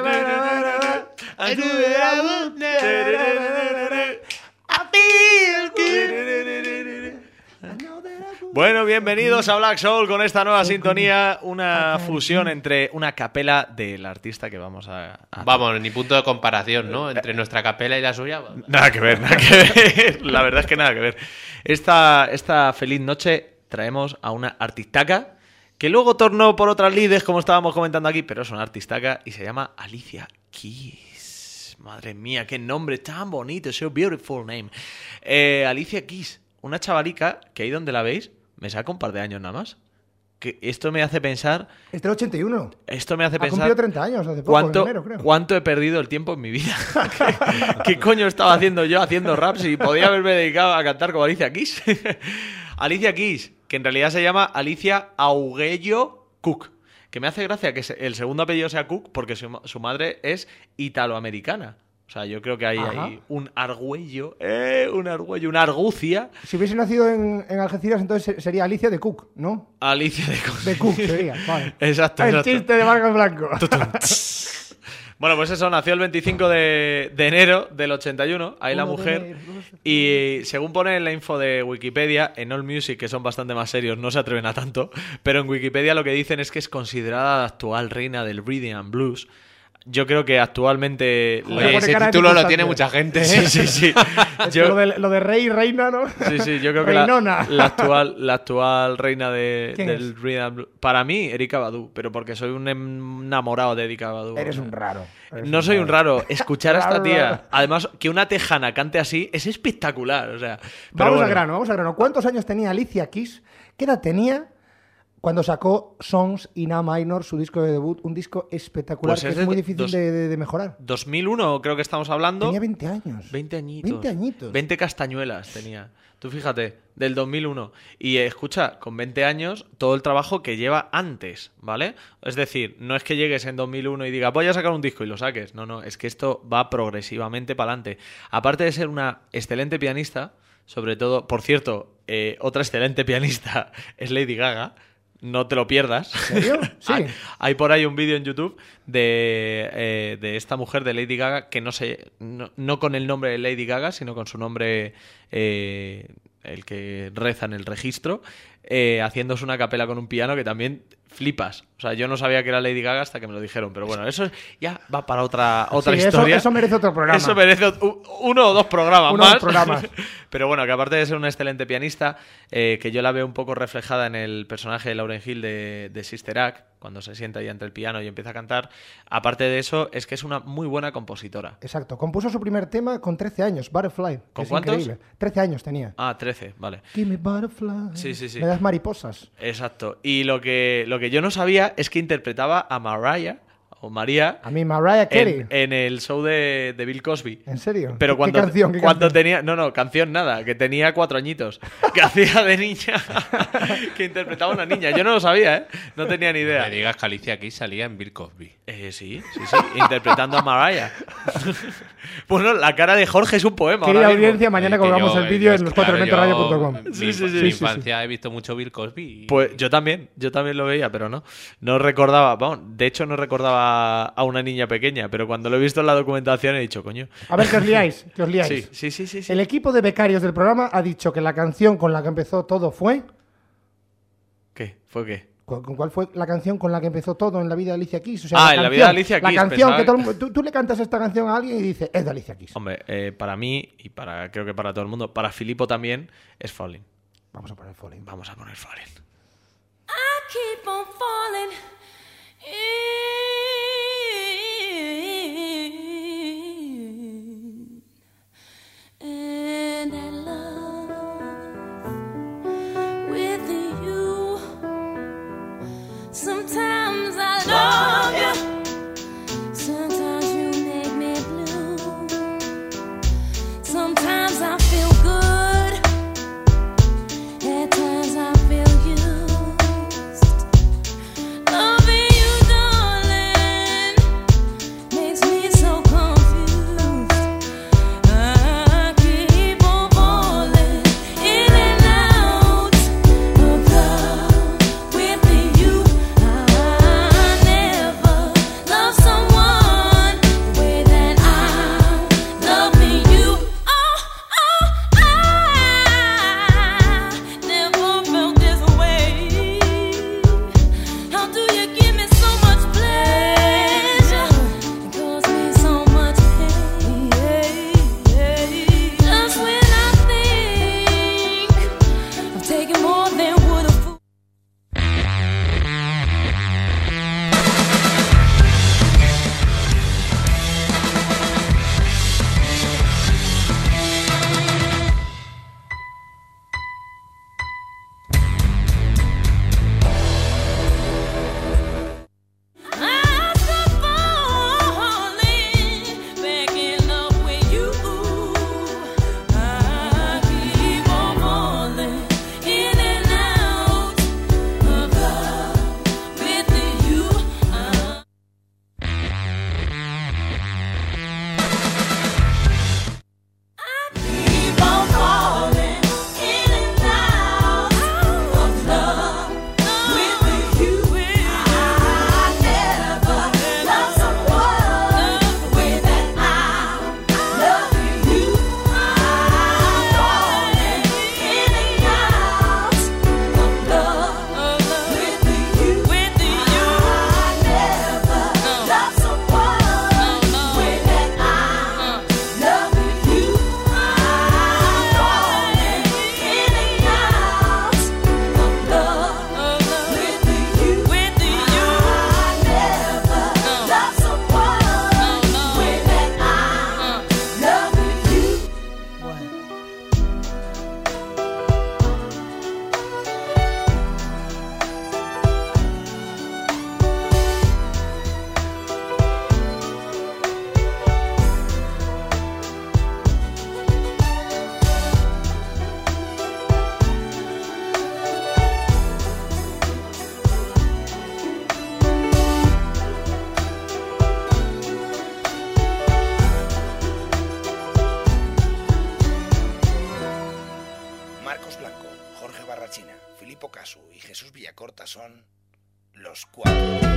I feel good. Bueno, bienvenidos a Black Soul con esta nueva sintonía, una fusión entre una capela del artista que vamos a... a... Vamos, ni punto de comparación, ¿no? Entre nuestra capela y la suya. Nada que ver, nada que ver. La verdad es que nada que ver. Esta, esta feliz noche traemos a una artistaca que luego tornó por otras lides, como estábamos comentando aquí, pero es una artistaca y se llama Alicia Keys. Madre mía, qué nombre tan bonito, so beautiful name. Eh, Alicia Keys, una chavalica que ahí donde la veis me saca un par de años nada más. Que esto me hace pensar... Es del ochenta y uno. Esto me hace ha pensar... Ha cumplido treinta años hace poco, ¿cuánto, en enero, creo. ¿Cuánto he perdido el tiempo en mi vida? ¿Qué, ¿Qué coño estaba haciendo yo haciendo rap si podía haberme dedicado a cantar como Alicia Keys? Alicia Keys, que en realidad se llama Alicia Auguello Cook. Que me hace gracia que el segundo apellido sea Cook porque su, su madre es italoamericana. O sea, yo creo que hay ahí un argüello, eh, un argüello, una argucia. Si hubiese nacido en, en Algeciras, entonces sería Alicia de Cook, ¿no? Alicia de Cook. De Cook sería, vale. Exacto, El exacto. chiste de Marcos Blanco. Bueno, pues eso, nació el veinticinco de, de enero del ochenta y uno, ahí la mujer. Y según pone en la info de Wikipedia, en AllMusic, que son bastante más serios, no se atreven a tanto, pero en Wikipedia lo que dicen es que es considerada la actual reina del rhythm and blues. Yo creo que actualmente... Oye, ese título lo tiene mucha gente, ¿eh? Sí, sí, sí. Yo... Lo, de, lo de rey y reina, ¿no? Sí, sí, yo creo que la, la, actual, la actual reina de, del rhythm... Para mí, Erykah Badu, pero porque soy un enamorado de Erykah Badu. Eres un raro. Eres no un soy raro. un raro. Escuchar a esta tía... Además, que una tejana cante así es espectacular, o sea... Pero vamos bueno. al grano, vamos al grano. ¿Cuántos años tenía Alicia Keys? ¿Qué edad tenía cuando sacó Songs in A Minor, su disco de debut? Un disco espectacular Pues que es es, de muy difícil dos, de, de, de mejorar. dos mil uno creo que estamos hablando. Tenía veinte años. veinte añitos. veinte añitos. veinte castañuelas tenía. Tú fíjate, del dos mil uno. Y eh, escucha, con veinte años, todo el trabajo que lleva antes, ¿vale? Es decir, no es que llegues en dos mil uno y digas, voy a sacar un disco y lo saques. No, no, es que esto va progresivamente para adelante. Aparte de ser una excelente pianista, sobre todo, por cierto, eh, otra excelente pianista es Lady Gaga. No te lo pierdas. ¿En serio? Sí. hay, hay por ahí un vídeo en YouTube de, eh, de esta mujer, de Lady Gaga, que no sé, no, no con el nombre de Lady Gaga, sino con su nombre, eh, el que reza en el registro, eh, haciéndose una capela con un piano que también flipas. O O sea, yo no sabía que era Lady Gaga hasta que me lo dijeron. Pero bueno, eso ya va para otra, otra Sí, historia. Eso, eso merece otro programa. Eso merece u- uno o dos programas Uno o más. dos programas. Pero bueno, que aparte de ser una excelente pianista, eh, que yo la veo un poco reflejada en el personaje de Lauryn Hill de, de Sister Act, cuando se sienta ahí ante el piano y empieza a cantar. Aparte de eso, es que es una muy buena compositora. Exacto. Compuso su primer tema con trece años, Butterfly. que ¿Con es cuántos? increíble. trece años tenía. Ah, trece, vale. Give me butterfly. Sí, sí, sí. Me das mariposas. Exacto. Y lo que, lo que yo no sabía es que interpretaba a Mariah, o María, A mí, Mariah Carey. en, en el show de, de Bill Cosby. ¿En serio? Pero ¿Qué cuando, canción? ¿Qué cuando canción? tenía... No, no, canción nada, que tenía cuatro añitos. Que hacía de niña, que interpretaba a una niña. Yo no lo sabía, ¿eh? No tenía ni idea. Me digas que Alicia Keys salía en Bill Cosby. Eh, sí, sí, sí, interpretando a Mariah. Bueno, la cara de Jorge es un poema. Querida ahora mismo. audiencia, mañana Eh, que colgamos yo, el vídeo eh, en los claro, cuatro elementos radio punto yo- com. Mi, Sí, sí, sí. mi Sí, sí. infancia he visto mucho Bill Cosby. y- Pues yo también, yo también lo veía, pero no. No recordaba, vamos, de hecho no recordaba a una niña pequeña, pero cuando lo he visto en la documentación he dicho, coño. A ver, que os liáis, que os liáis. Sí, sí, sí, sí, sí. El equipo de becarios del programa ha dicho que la canción con la que empezó todo fue... ¿Qué? ¿Fue qué? ¿Con con cuál fue la canción con la que empezó todo en la vida de Alicia Keys? O sea, Ah, la en la canción, vida de Alicia La Keys, canción pensaba que todo el que- mu- tú, tú le cantas esta canción a alguien y dice, es de Alicia Keys. Hombre, eh, para mí y para creo que para todo el mundo, para Filipo también es Falling. Vamos a poner Falling. Vamos a poner Falling. I keep on falling in and I love with you. Sometimes I love you, sometimes you make me blue. Sometimes I feel good, at times I feel used. Loving you, darling, makes me so confused. I keep on falling in and out of love with you. I never loved someone the way that I'm loving you. Oh, oh, I never felt this way. How do you give me so much pleasure and cause me so much pain? Just when I think I'm taking more than would a fool. I stop falling back in love with you. I keep on falling in and out of love with you. I keep on falling in and out of love with you. I never loved someone the way that I'm loving you. I'm falling in and out of love with you. I never loved someone the way that I'm loving you. I'm falling in and out of love with you. I never loved someone the way that I'm loving you. Marcos Blanco, Jorge Barrachina, Filipo Casu y Jesús Villacorta son los cuatro.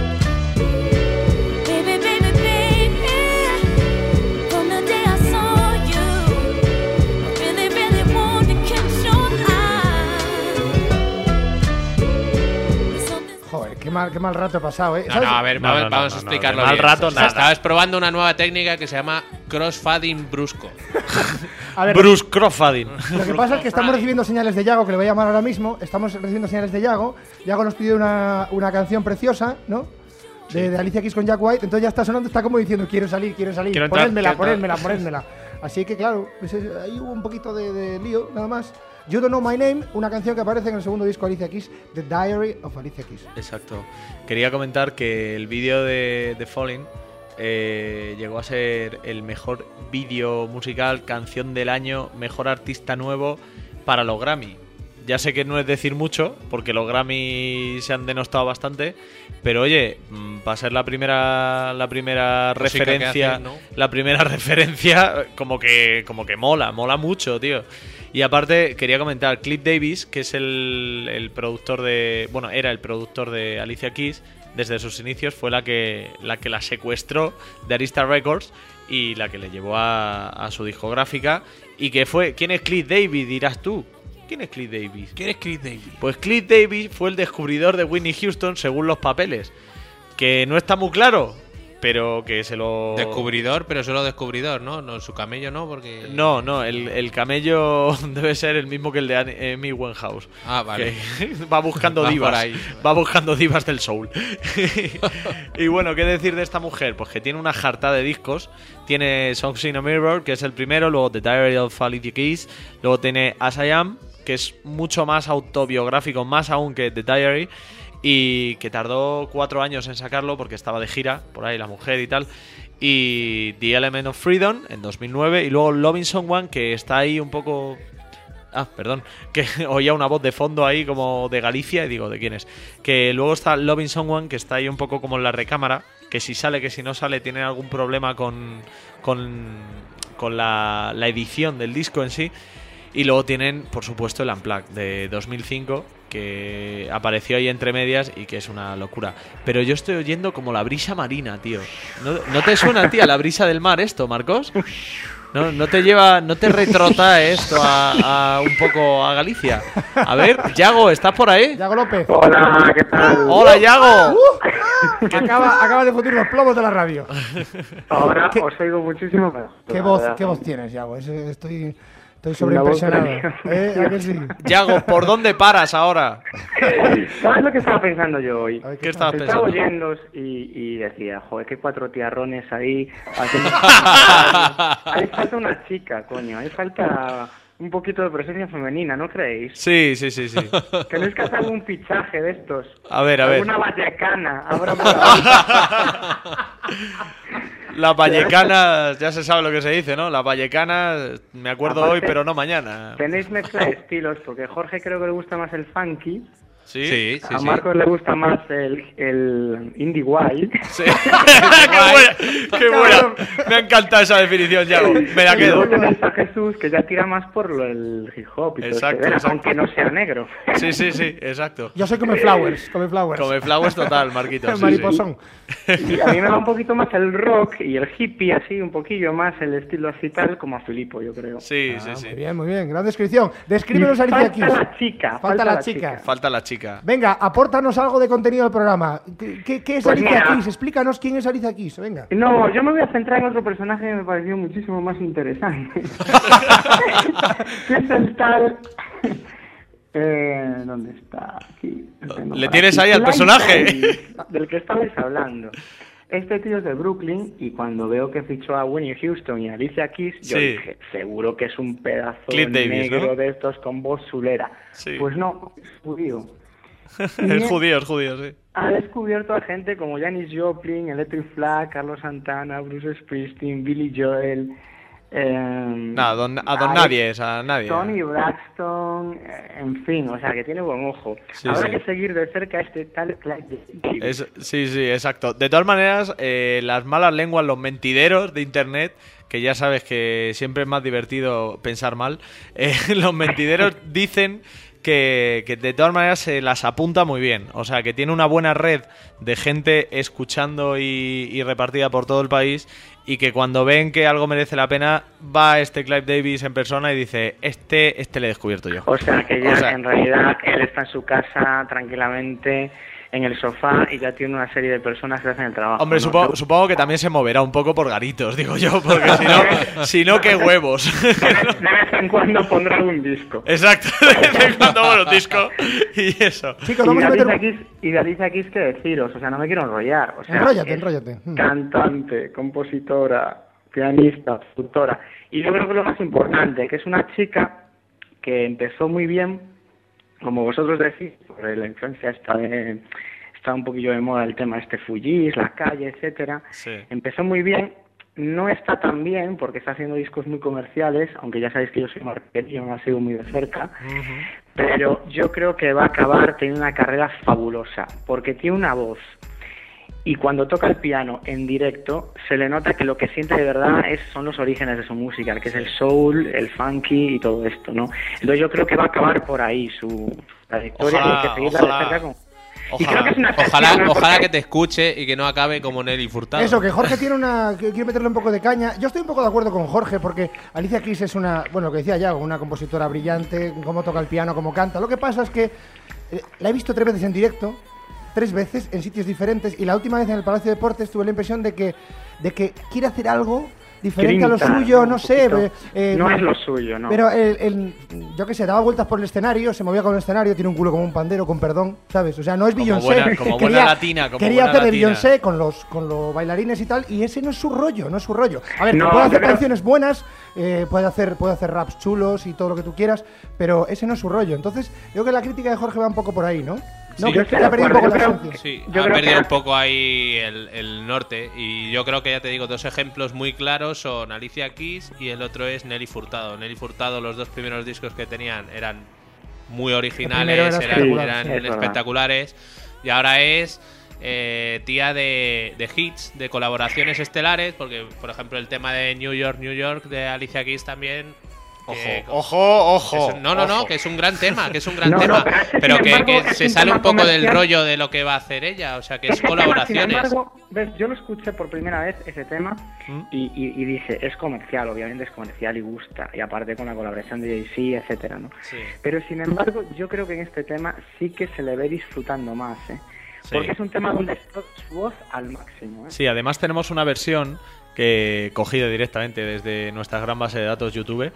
Baby, baby, baby, from the day I saw you, I really, really want to catch your eye. Something's Joder, qué, mal, qué mal rato he pasado, ¿eh? No, ¿Sabes? no, a ver, No, vamos, no, no, vamos a no, no, explicarlo de mal bien. rato, O sea, nada. estabas probando una nueva técnica que se llama crossfading brusco. A ver, Bruce Crossfading. lo que pasa es que estamos recibiendo señales de Yago, que le voy a llamar ahora mismo. Estamos recibiendo señales de Yago. Yago nos pidió una, una canción preciosa, ¿no? De, de Alicia Keys con Jack White. Entonces ya está sonando, está como diciendo, quiero salir, quiero salir. Quiero entrar, ponedmela, quiero entrar. ponedmela, ponedmela. Así que claro, pues, eh, ahí hubo un poquito de, de lío, nada más. You Don't Know My Name, una canción que aparece en el segundo disco de Alicia Keys, The Diary of Alicia Keys. Exacto. Quería comentar que el vídeo de The Falling eh, llegó a ser el mejor vídeo musical, canción del año, mejor artista nuevo para los Grammy. Ya sé que no es decir mucho, porque los Grammy se han denostado bastante, pero oye, mmm, para ser la primera la primera Música que referencia, hacen, ¿no? la primera referencia como que como que mola, mola mucho, tío. Y aparte quería comentar, Cliff Davis, que es el, el productor de, bueno, era el productor de Alicia Keys desde sus inicios, fue la que la que la secuestró de Arista Records y la que le llevó a, a su discográfica. Y que fue, ¿quién es Cliff Davis? Dirás tú. ¿Quién es Cliff Davis? ¿Quién es Cliff Davis? Pues Cliff Davis fue el descubridor de Whitney Houston según los papeles. Que no está muy claro, pero que se lo... Descubridor, pero solo descubridor, ¿no? No, su camello no, porque... No, no, el, el camello debe ser el mismo que el de Amy Winehouse. Ah, vale. Que va buscando Va por divas. ahí. Va buscando divas del soul. Y bueno, ¿qué decir de esta mujer? Pues que tiene una jarta de discos. Tiene Songs in a Mirror, que es el primero. Luego The Diary of Alicia Keys. Luego tiene As I Am, que es mucho más autobiográfico, más aún que The Diary. Y que tardó cuatro años en sacarlo porque estaba de gira, por ahí la mujer y tal. Y The Element of Freedom en dos mil nueve. Y luego Loving Someone, que está ahí un poco... Ah, perdón, que oía una voz de fondo ahí como de Galicia y digo, ¿de quién es? Que luego está Loving Someone, que está ahí un poco como en la recámara, que si sale, que si no sale, tiene algún problema con, con, con la, la edición del disco en sí. Y luego tienen, por supuesto, el Unplugged de dos mil cinco, que apareció ahí entre medias y que es una locura. Pero yo estoy oyendo como la brisa marina, tío. ¿No, no te suena, tía, la brisa del mar esto, Marcos? ¿No, no te lleva, no te retrota esto a, a un poco a Galicia? A ver, Yago, ¿estás por ahí? Yago López. Hola, ¿qué tal? Hola, Yago. Uh, acaba, acaba de fundir los plomos de la radio. Ahora ¿Qué- os oigo muchísimo mejor. ¿Qué la voz, verdad. ¿Qué voz tienes, Yago? Es- Estoy, estoy Una voz sobreimpresionado. preciosa. ¿Eh? ¿A que sí? Yago, ¿por dónde paras ahora? ¿Sabes lo que estaba pensando yo hoy? A ver, ¿Qué estabas Estaba pensando? oyéndos y, y decía, joder, qué cuatro tiarrones ahí. haciendo- Ahí falta una chica, coño. Ahí falta un poquito de presencia femenina, ¿no creéis? Sí, sí, sí, sí. ¿Tenéis que hacer algún fichaje de estos? A ver, a ver. Alguna vallecana. Habrá por ahí. Las vallecanas, ya se sabe lo que se dice, ¿no? Las vallecanas, me acuerdo Aparte, hoy, pero no mañana. Tenéis mezcla de estilos, porque a Jorge creo que le gusta más el funky. Sí, Sí, sí, A sí. Marcos le gusta más el, el indie wild. Sí. ¡Qué buena! ¡Qué buena! Me ha encantado esa definición, Yago. Me la Y quedo. luego tenéis a Jesús, que ya tira más por lo del hip hop y todo Exacto, este verano, exacto. aunque no sea negro. Sí, sí, sí, exacto. Yo soy come flowers, come flowers. Come flowers total, Marquito. sí, sí. Mariposón. Y a mí me va un poquito más el rock y el hippie, así, un poquillo más el estilo así tal, como a Filipo, yo creo. Sí, sí, Ah, sí. Muy bien, muy bien. Gran descripción. Y Descríbenos a Alicia falta Keys. la chica. Falta la chica. Falta la chica. Venga, apórtanos algo de contenido del programa. ¿Qué, qué- qué es Pues Alicia mira. Keys? Explícanos quién es Alicia Keys. Venga. No, yo me voy a centrar en otro personaje que me pareció muchísimo más interesante. que es el tal... Eh, ¿Dónde está? Aquí. Lo tengo ¿Le por tienes aquí. ahí al Clyde personaje? Davis, del que estabais hablando. Este tío es de Brooklyn y cuando veo que fichó a Whitney Houston y a Alicia Keys, yo Sí. dije, seguro que es un pedazo Cliff Davis, negro ¿no? de estos con voz sulera. Sí. Pues no, es judío. Es judío, es judío, sí. Ha descubierto a gente como Janis Joplin, Electric Flag, Carlos Santana, Bruce Springsteen, Billy Joel... Eh, Nada, a don, a don Alex- nadie es, a nadie. Tony Braxton, eh, en fin, o sea, que tiene buen ojo. Sí, Habrá sí. que seguir de cerca a este tal Clyde Davis. Es- sí, sí, exacto. De todas maneras, eh, las malas lenguas, los mentideros de internet, que ya sabes que siempre es más divertido pensar mal, eh, los mentideros dicen que, que de todas maneras se las apunta muy bien. O sea, que tiene una buena red de gente escuchando y, y repartida por todo el país y que cuando ven que algo merece la pena, va este Clive Davis en persona y dice, este este le he descubierto yo. O sea, que ya O sea, en realidad él está en su casa tranquilamente en el sofá y ya tiene una serie de personas que hacen el trabajo. Hombre, ¿no? supongo, supongo que también se moverá un poco por garitos, digo yo, porque si no, si no, qué huevos. De vez en cuando pondrá algún disco. Exacto, de vez en cuando, bueno, disco y eso. Chicos, Y vamos de a meter... Alicia Keys, y de Alicia Keys, ¿qué deciros? O sea, no me quiero enrollar. O sea, Enróllate, es enróllate. Mm. Cantante, compositora, pianista, productora. Y yo creo que lo más importante, que es una chica que empezó muy bien, como vosotros decís, por la influencia esta de... Está un poquillo de moda el tema este Fugis, La Calle, etcétera. Sí. Empezó muy bien, no está tan bien porque está haciendo discos muy comerciales, aunque ya sabéis que yo soy marketing, me ha sido muy de cerca, pero yo creo que va a acabar teniendo una carrera fabulosa, porque tiene una voz y cuando toca el piano en directo se le nota que lo que siente de verdad es, son los orígenes de su música, que es el soul, el funky y todo esto, ¿no? Entonces yo creo que va a acabar por ahí su trayectoria y hay que seguirla de cerca con... Y creo que es una Ojalá, excepción, ¿no? ojalá Porque- que te escuche y que no acabe como Nelly Furtado. Eso, que Jorge tiene una... que quiere meterle un poco de caña. Yo estoy un poco de acuerdo con Jorge, porque Alicia Keys es una... Bueno, lo que decía Yago, una compositora brillante, cómo toca el piano, cómo canta. Lo que pasa es que eh, la he visto tres veces en directo, tres veces en sitios diferentes, y la última vez en el Palacio de Deportes tuve la impresión de que, de que quiere hacer algo diferente a lo Grinta, suyo, ¿no? no Un sé. poquito. eh, eh, No es lo suyo, ¿no? Pero el, el- yo qué sé, daba vueltas por el escenario, se movía con el escenario, tiene un culo como un pandero, con perdón, ¿sabes? O sea, no es Como Beyoncé. buena- como buena latina, como quería buena hacer de latina. Beyoncé con los, con los bailarines y tal, y ese no es su rollo, no es su rollo. A ver, que No, puede hacer pero- canciones buenas, eh, puede hacer puede hacer raps chulos y todo lo que tú quieras, pero ese no es su rollo. Entonces, yo creo que la crítica de Jorge va un poco por ahí, ¿no? No, Sí, que, yo que estoy ha de perdido un poco acuerdo, la yo creo esencia. Sí, Yo ha creo perdido que- un poco ahí el, el norte y yo creo que ya te digo, dos ejemplos muy claros son Alicia Keys y el otro es Nelly Furtado. Nelly Furtado, los dos primeros discos que tenían eran muy originales, primero era eran, espectacular, eran sí, es verdad. espectaculares y ahora es eh, tía de, de hits, de colaboraciones estelares, porque por ejemplo el tema de New York, New York de Alicia Keys también... Ojo, que- ojo, ojo. es un- no, no, no, ojo. que es un gran tema, que es un gran No, no, tema, pero es que, pero sin que, embargo, que es se un sale tema un poco del comercial. rollo de lo que va a hacer ella, o sea, que es Ese tema, colaboraciones. sin embargo, ves, yo lo escuché por primera vez, ese tema, ¿Mm? y, y, y dije, es comercial, obviamente es comercial y gusta, y aparte con la colaboración de Jay-Z, etcétera, ¿no? Sí. Pero sin embargo, yo creo que en este tema sí que se le ve disfrutando más, ¿eh? Sí. Porque es un tema donde está su voz al máximo, ¿eh? Sí, además tenemos una versión que cogida directamente desde nuestra gran base de datos YouTube,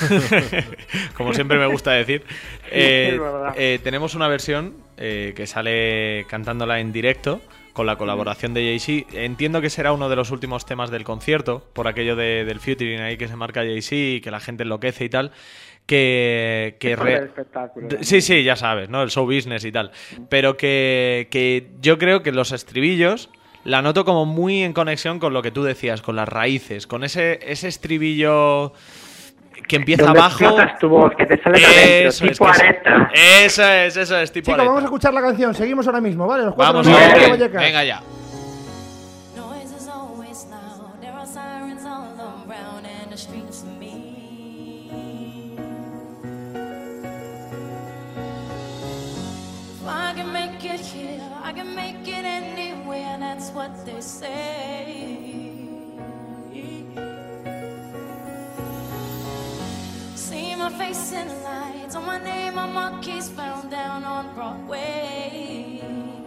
como siempre me gusta decir. Eh, es verdad. eh, tenemos una versión eh, que sale cantándola en directo con la colaboración de Jay-Z. Entiendo que será uno de los últimos temas del concierto, por aquello de, del featuring ahí que se marca Jay-Z y que la gente enloquece y tal. Que, que Es parte re- del espectáculo, D- ¿no? Sí, sí, ya sabes, ¿no? El show business y tal. Pero que, que yo creo que los estribillos la noto como muy en conexión con lo que tú decías, con las raíces, con ese, ese estribillo que empieza Donde abajo. explotas tu voz, que te sale talento, Eso es, tipo que es- Aretha. eso es, eso es, tipo Chicos, Aretha. vamos a escuchar la canción, seguimos ahora mismo, ¿vale? Los cuatro Vamos amigos a de ver. Vallecas. Venga ya. Noise is always loud. There are sirens all around, and the streets of me. If I can make it here, I can make it anywhere. That's what they say. See my face in lights, on my name, on my keys found down on Broadway.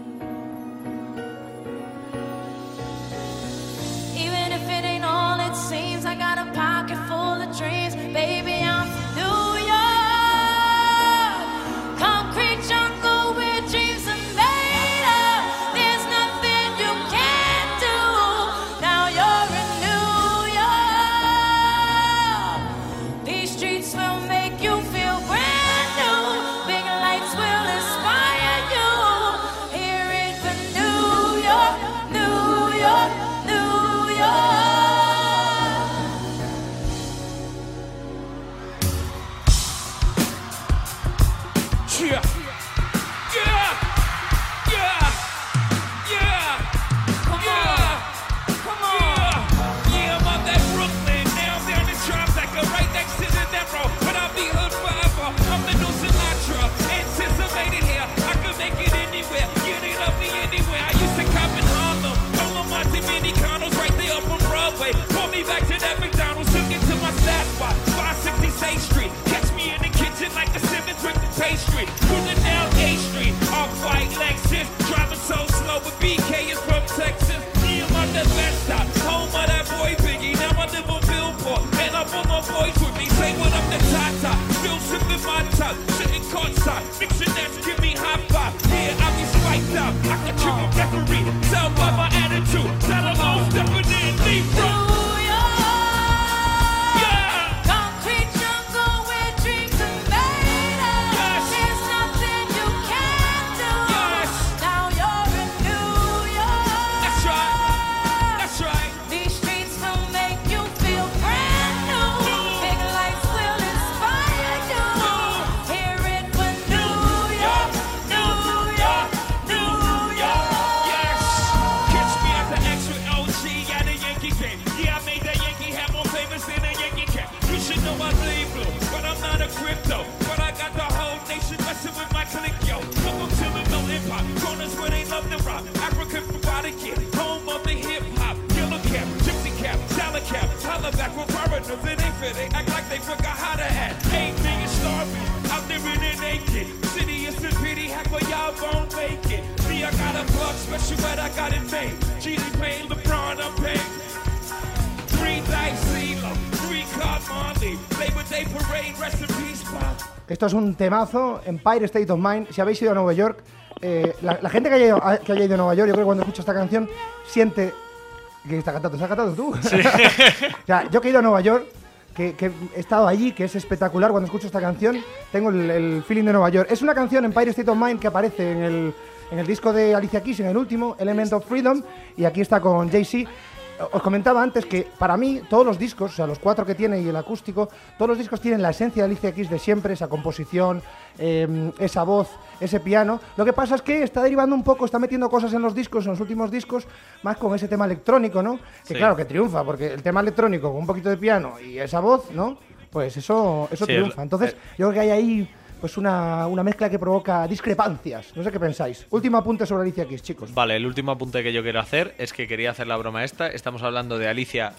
Even if it ain't all it seems, I got a pocket full of dreams. Baby, I'm from New York, concrete jungle where dreams are made of. There's nothing you can't do. Now you're in New York. These streets will make you feel brand new. Big lights will inspire you. for foreigners, it ain't fair. They act like they forgot how to act. Eight million starving, out there in it naked. City is a pity, heck, but y'all won't make it. Me, I got a plug special, but I got it made. Genie Payne, LeBron, I'm paid. Three dice, CeeLo, three card Monday. Labor Day parade, rest in peace, Pop. Esto es un temazo, Empire State of Mind. Si habéis ido a Nueva York, eh, la, la gente que haya, ido, que haya ido a Nueva York, yo creo que cuando escucha esta canción, siente... ¿Qué está cantando? ¿Estás cantando tú? Sí. O sea, yo que he ido a Nueva York, que, que he estado allí, que es espectacular cuando escucho esta canción, tengo el, el feeling de Nueva York. Es una canción, Empire State of Mind, que aparece en el, en el disco de Alicia Keys, en el último, Element of Freedom, y aquí está con Jay-Z. Os comentaba antes que para mí todos los discos, o sea, los cuatro que tiene y el acústico, todos los discos tienen la esencia de Alicia Keys de siempre, esa composición, eh, esa voz, ese piano. Lo que pasa es que está derivando un poco, está metiendo cosas en los discos, en los últimos discos, más con ese tema electrónico, ¿no? Que sí. Claro, que triunfa, porque el tema electrónico con un poquito de piano y esa voz, ¿no? Pues eso, eso Sí, triunfa. Entonces, eh. yo creo que hay ahí pues una, una mezcla que provoca discrepancias. No sé qué pensáis. Último apunte sobre Alicia Keys, chicos. Vale, el último apunte que yo quiero hacer es que quería hacer la broma esta. Estamos hablando de Alicia.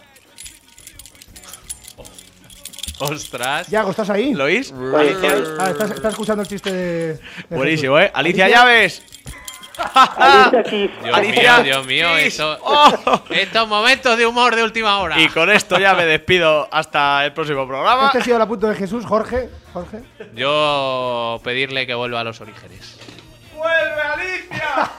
Ostras. Yago, ¿estás ahí? ¿Lo oís? Alicia. Ah, ¿estás, estás escuchando el chiste de... de Buenísimo, Jesús. ¿eh? Alicia Llaves. Alicia Keys. Dios Alicia mío, Dios mío, Keys. esto- Oh. estos momentos de humor de última hora. Y con esto ya me despido hasta el próximo programa. Este ha sido el apunte de Jesús. Jorge, Jorge. Yo pedirle que vuelva a los orígenes. ¡Vuelve, Alicia!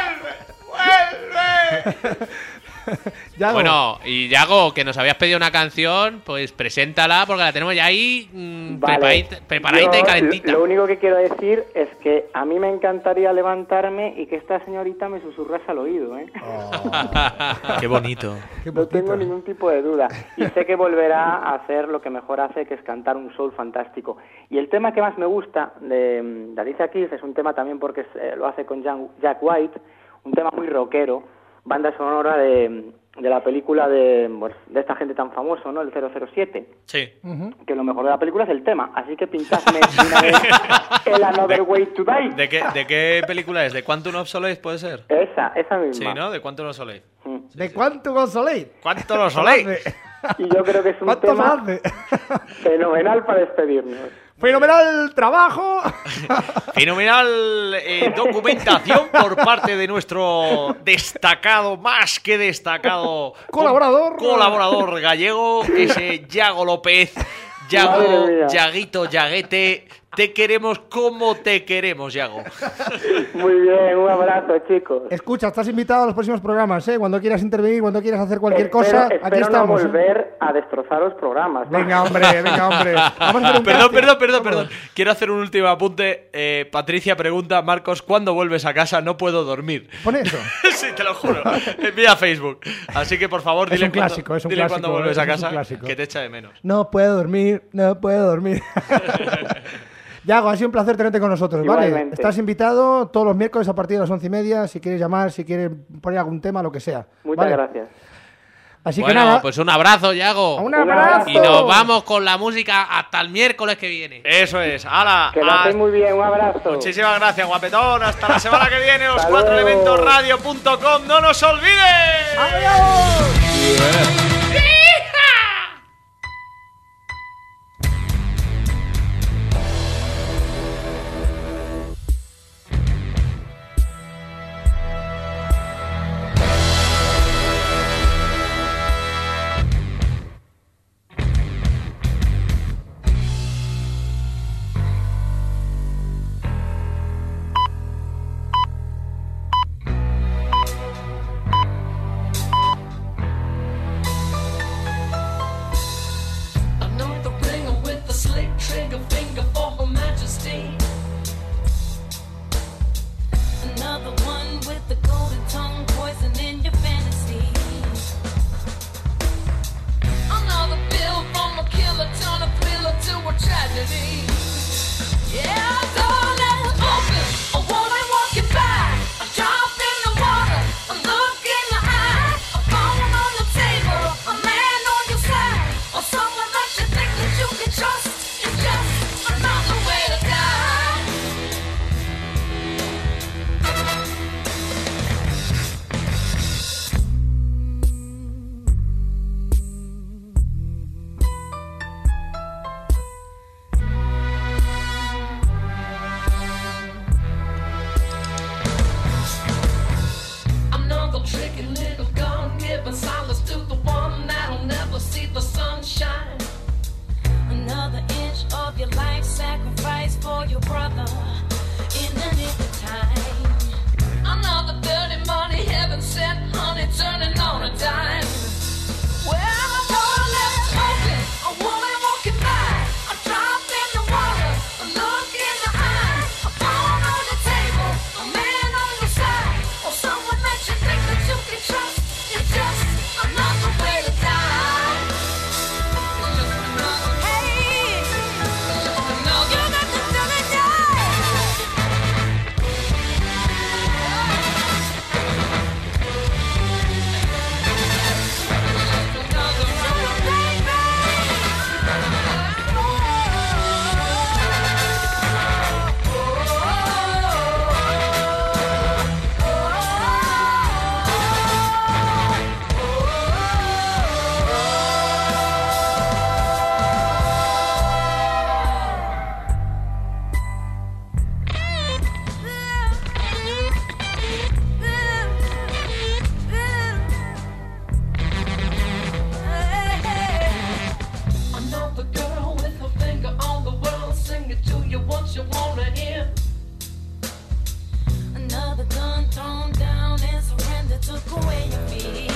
¡Vuelve! ¡Vuelve! Yago. Bueno, y Yago, que nos habías pedido una canción, pues preséntala porque la tenemos ya ahí mmm, Vale. preparadita, preparadita Yo, y calentita. Lo único que quiero decir es que a mí me encantaría levantarme y que esta señorita me susurrase al oído, ¿eh? Qué bonito. Qué No poquito. tengo ningún tipo de duda. Y sé que volverá a hacer lo que mejor hace, que es cantar un soul fantástico. Y el tema que más me gusta de, de Alicia Keys es un tema también porque eh, lo hace con Jan- Jack White, un tema muy rockero, banda sonora de, de la película de, pues, de esta gente tan famoso, ¿no? El cero cero siete. Sí. Ujú. Que lo mejor de la película es el tema. Así que pinchadme de una vez el Another Way to Die. ¿De qué, ¿De qué película es? ¿De Quantum of Solace puede ser? Esa, esa misma. Sí, ¿no? ¿De Quantum of Solace? Mm. ¿De cuánto González? ¿Cuánto lo soléis? Y yo creo que es un ¿Cuánto tema más hace? fenomenal para despedirnos. ¡Fenomenal trabajo! Fenomenal eh, documentación por parte de nuestro destacado, más que destacado Colaborador. colaborador gallego, ese Yago López. Madre Yago, mía. Yaguito, Yaguete, te queremos como te queremos, Yago. Muy bien, un abrazo, chicos. Escucha, estás invitado a los próximos programas, ¿eh? Cuando quieras intervenir, cuando quieras hacer cualquier Espero- cosa, espero aquí estamos. no ¿eh? volver a destrozar los programas. ¿no? Venga, hombre, venga, hombre. Vamos a hacer un Perdón, casting. perdón, perdón, perdón. Quiero hacer un último apunte. Eh, Patricia pregunta, Marcos, ¿cuándo vuelves a casa? No puedo dormir. Pon eso. Sí, te lo juro. Envía Facebook. Así que, por favor, Es dile, un clásico, cuándo, es un dile clásico, cuándo vuelves eso a es un casa, clásico. que te echa de menos. No puedo dormir, no puedo dormir. Yago, ha sido un placer tenerte con nosotros, ¿vale? Igualmente. Estás invitado todos los miércoles a partir de las once y media, si quieres llamar, si quieres poner algún tema, lo que sea. Muchas ¿vale? gracias. Así Bueno, que nada, pues un abrazo, Yago. un abrazo. Y nos vamos con la música hasta el miércoles que viene. Eso es. ¡Hala! Que lo hacéis muy bien, un abrazo. Muchísimas gracias, guapetón. Hasta la semana que viene, os Hasta cuatro luego. elementos radio punto com. ¡No nos olvides! ¡Adiós! Another ringer with a slick trigger finger for Her Majesty. Another one with the golden tongue poison in your fantasy. Another bill from a killer, turn a thriller to a tragedy. Yeah, darling, open. I wanna walk you back. A drop in the water, a look in the eye, a phone on the table, a man on your side, or someone that you think that you can trust. It's just another way to die. your brother in the nick of time. Another dirty money, heaven sent honey, turning on a dime. Well, I told her let's open, a woman walking by. I dropped in the water, a look in the eye, a phone on the table, a man on your side, or someone that you think that you can trust. It's just another way to die. It's just another, hey, it's just another. You got to tell it, another girl with her finger on the world, sing it to you once you wanna hear. Another gun thrown down and surrender took away your fear.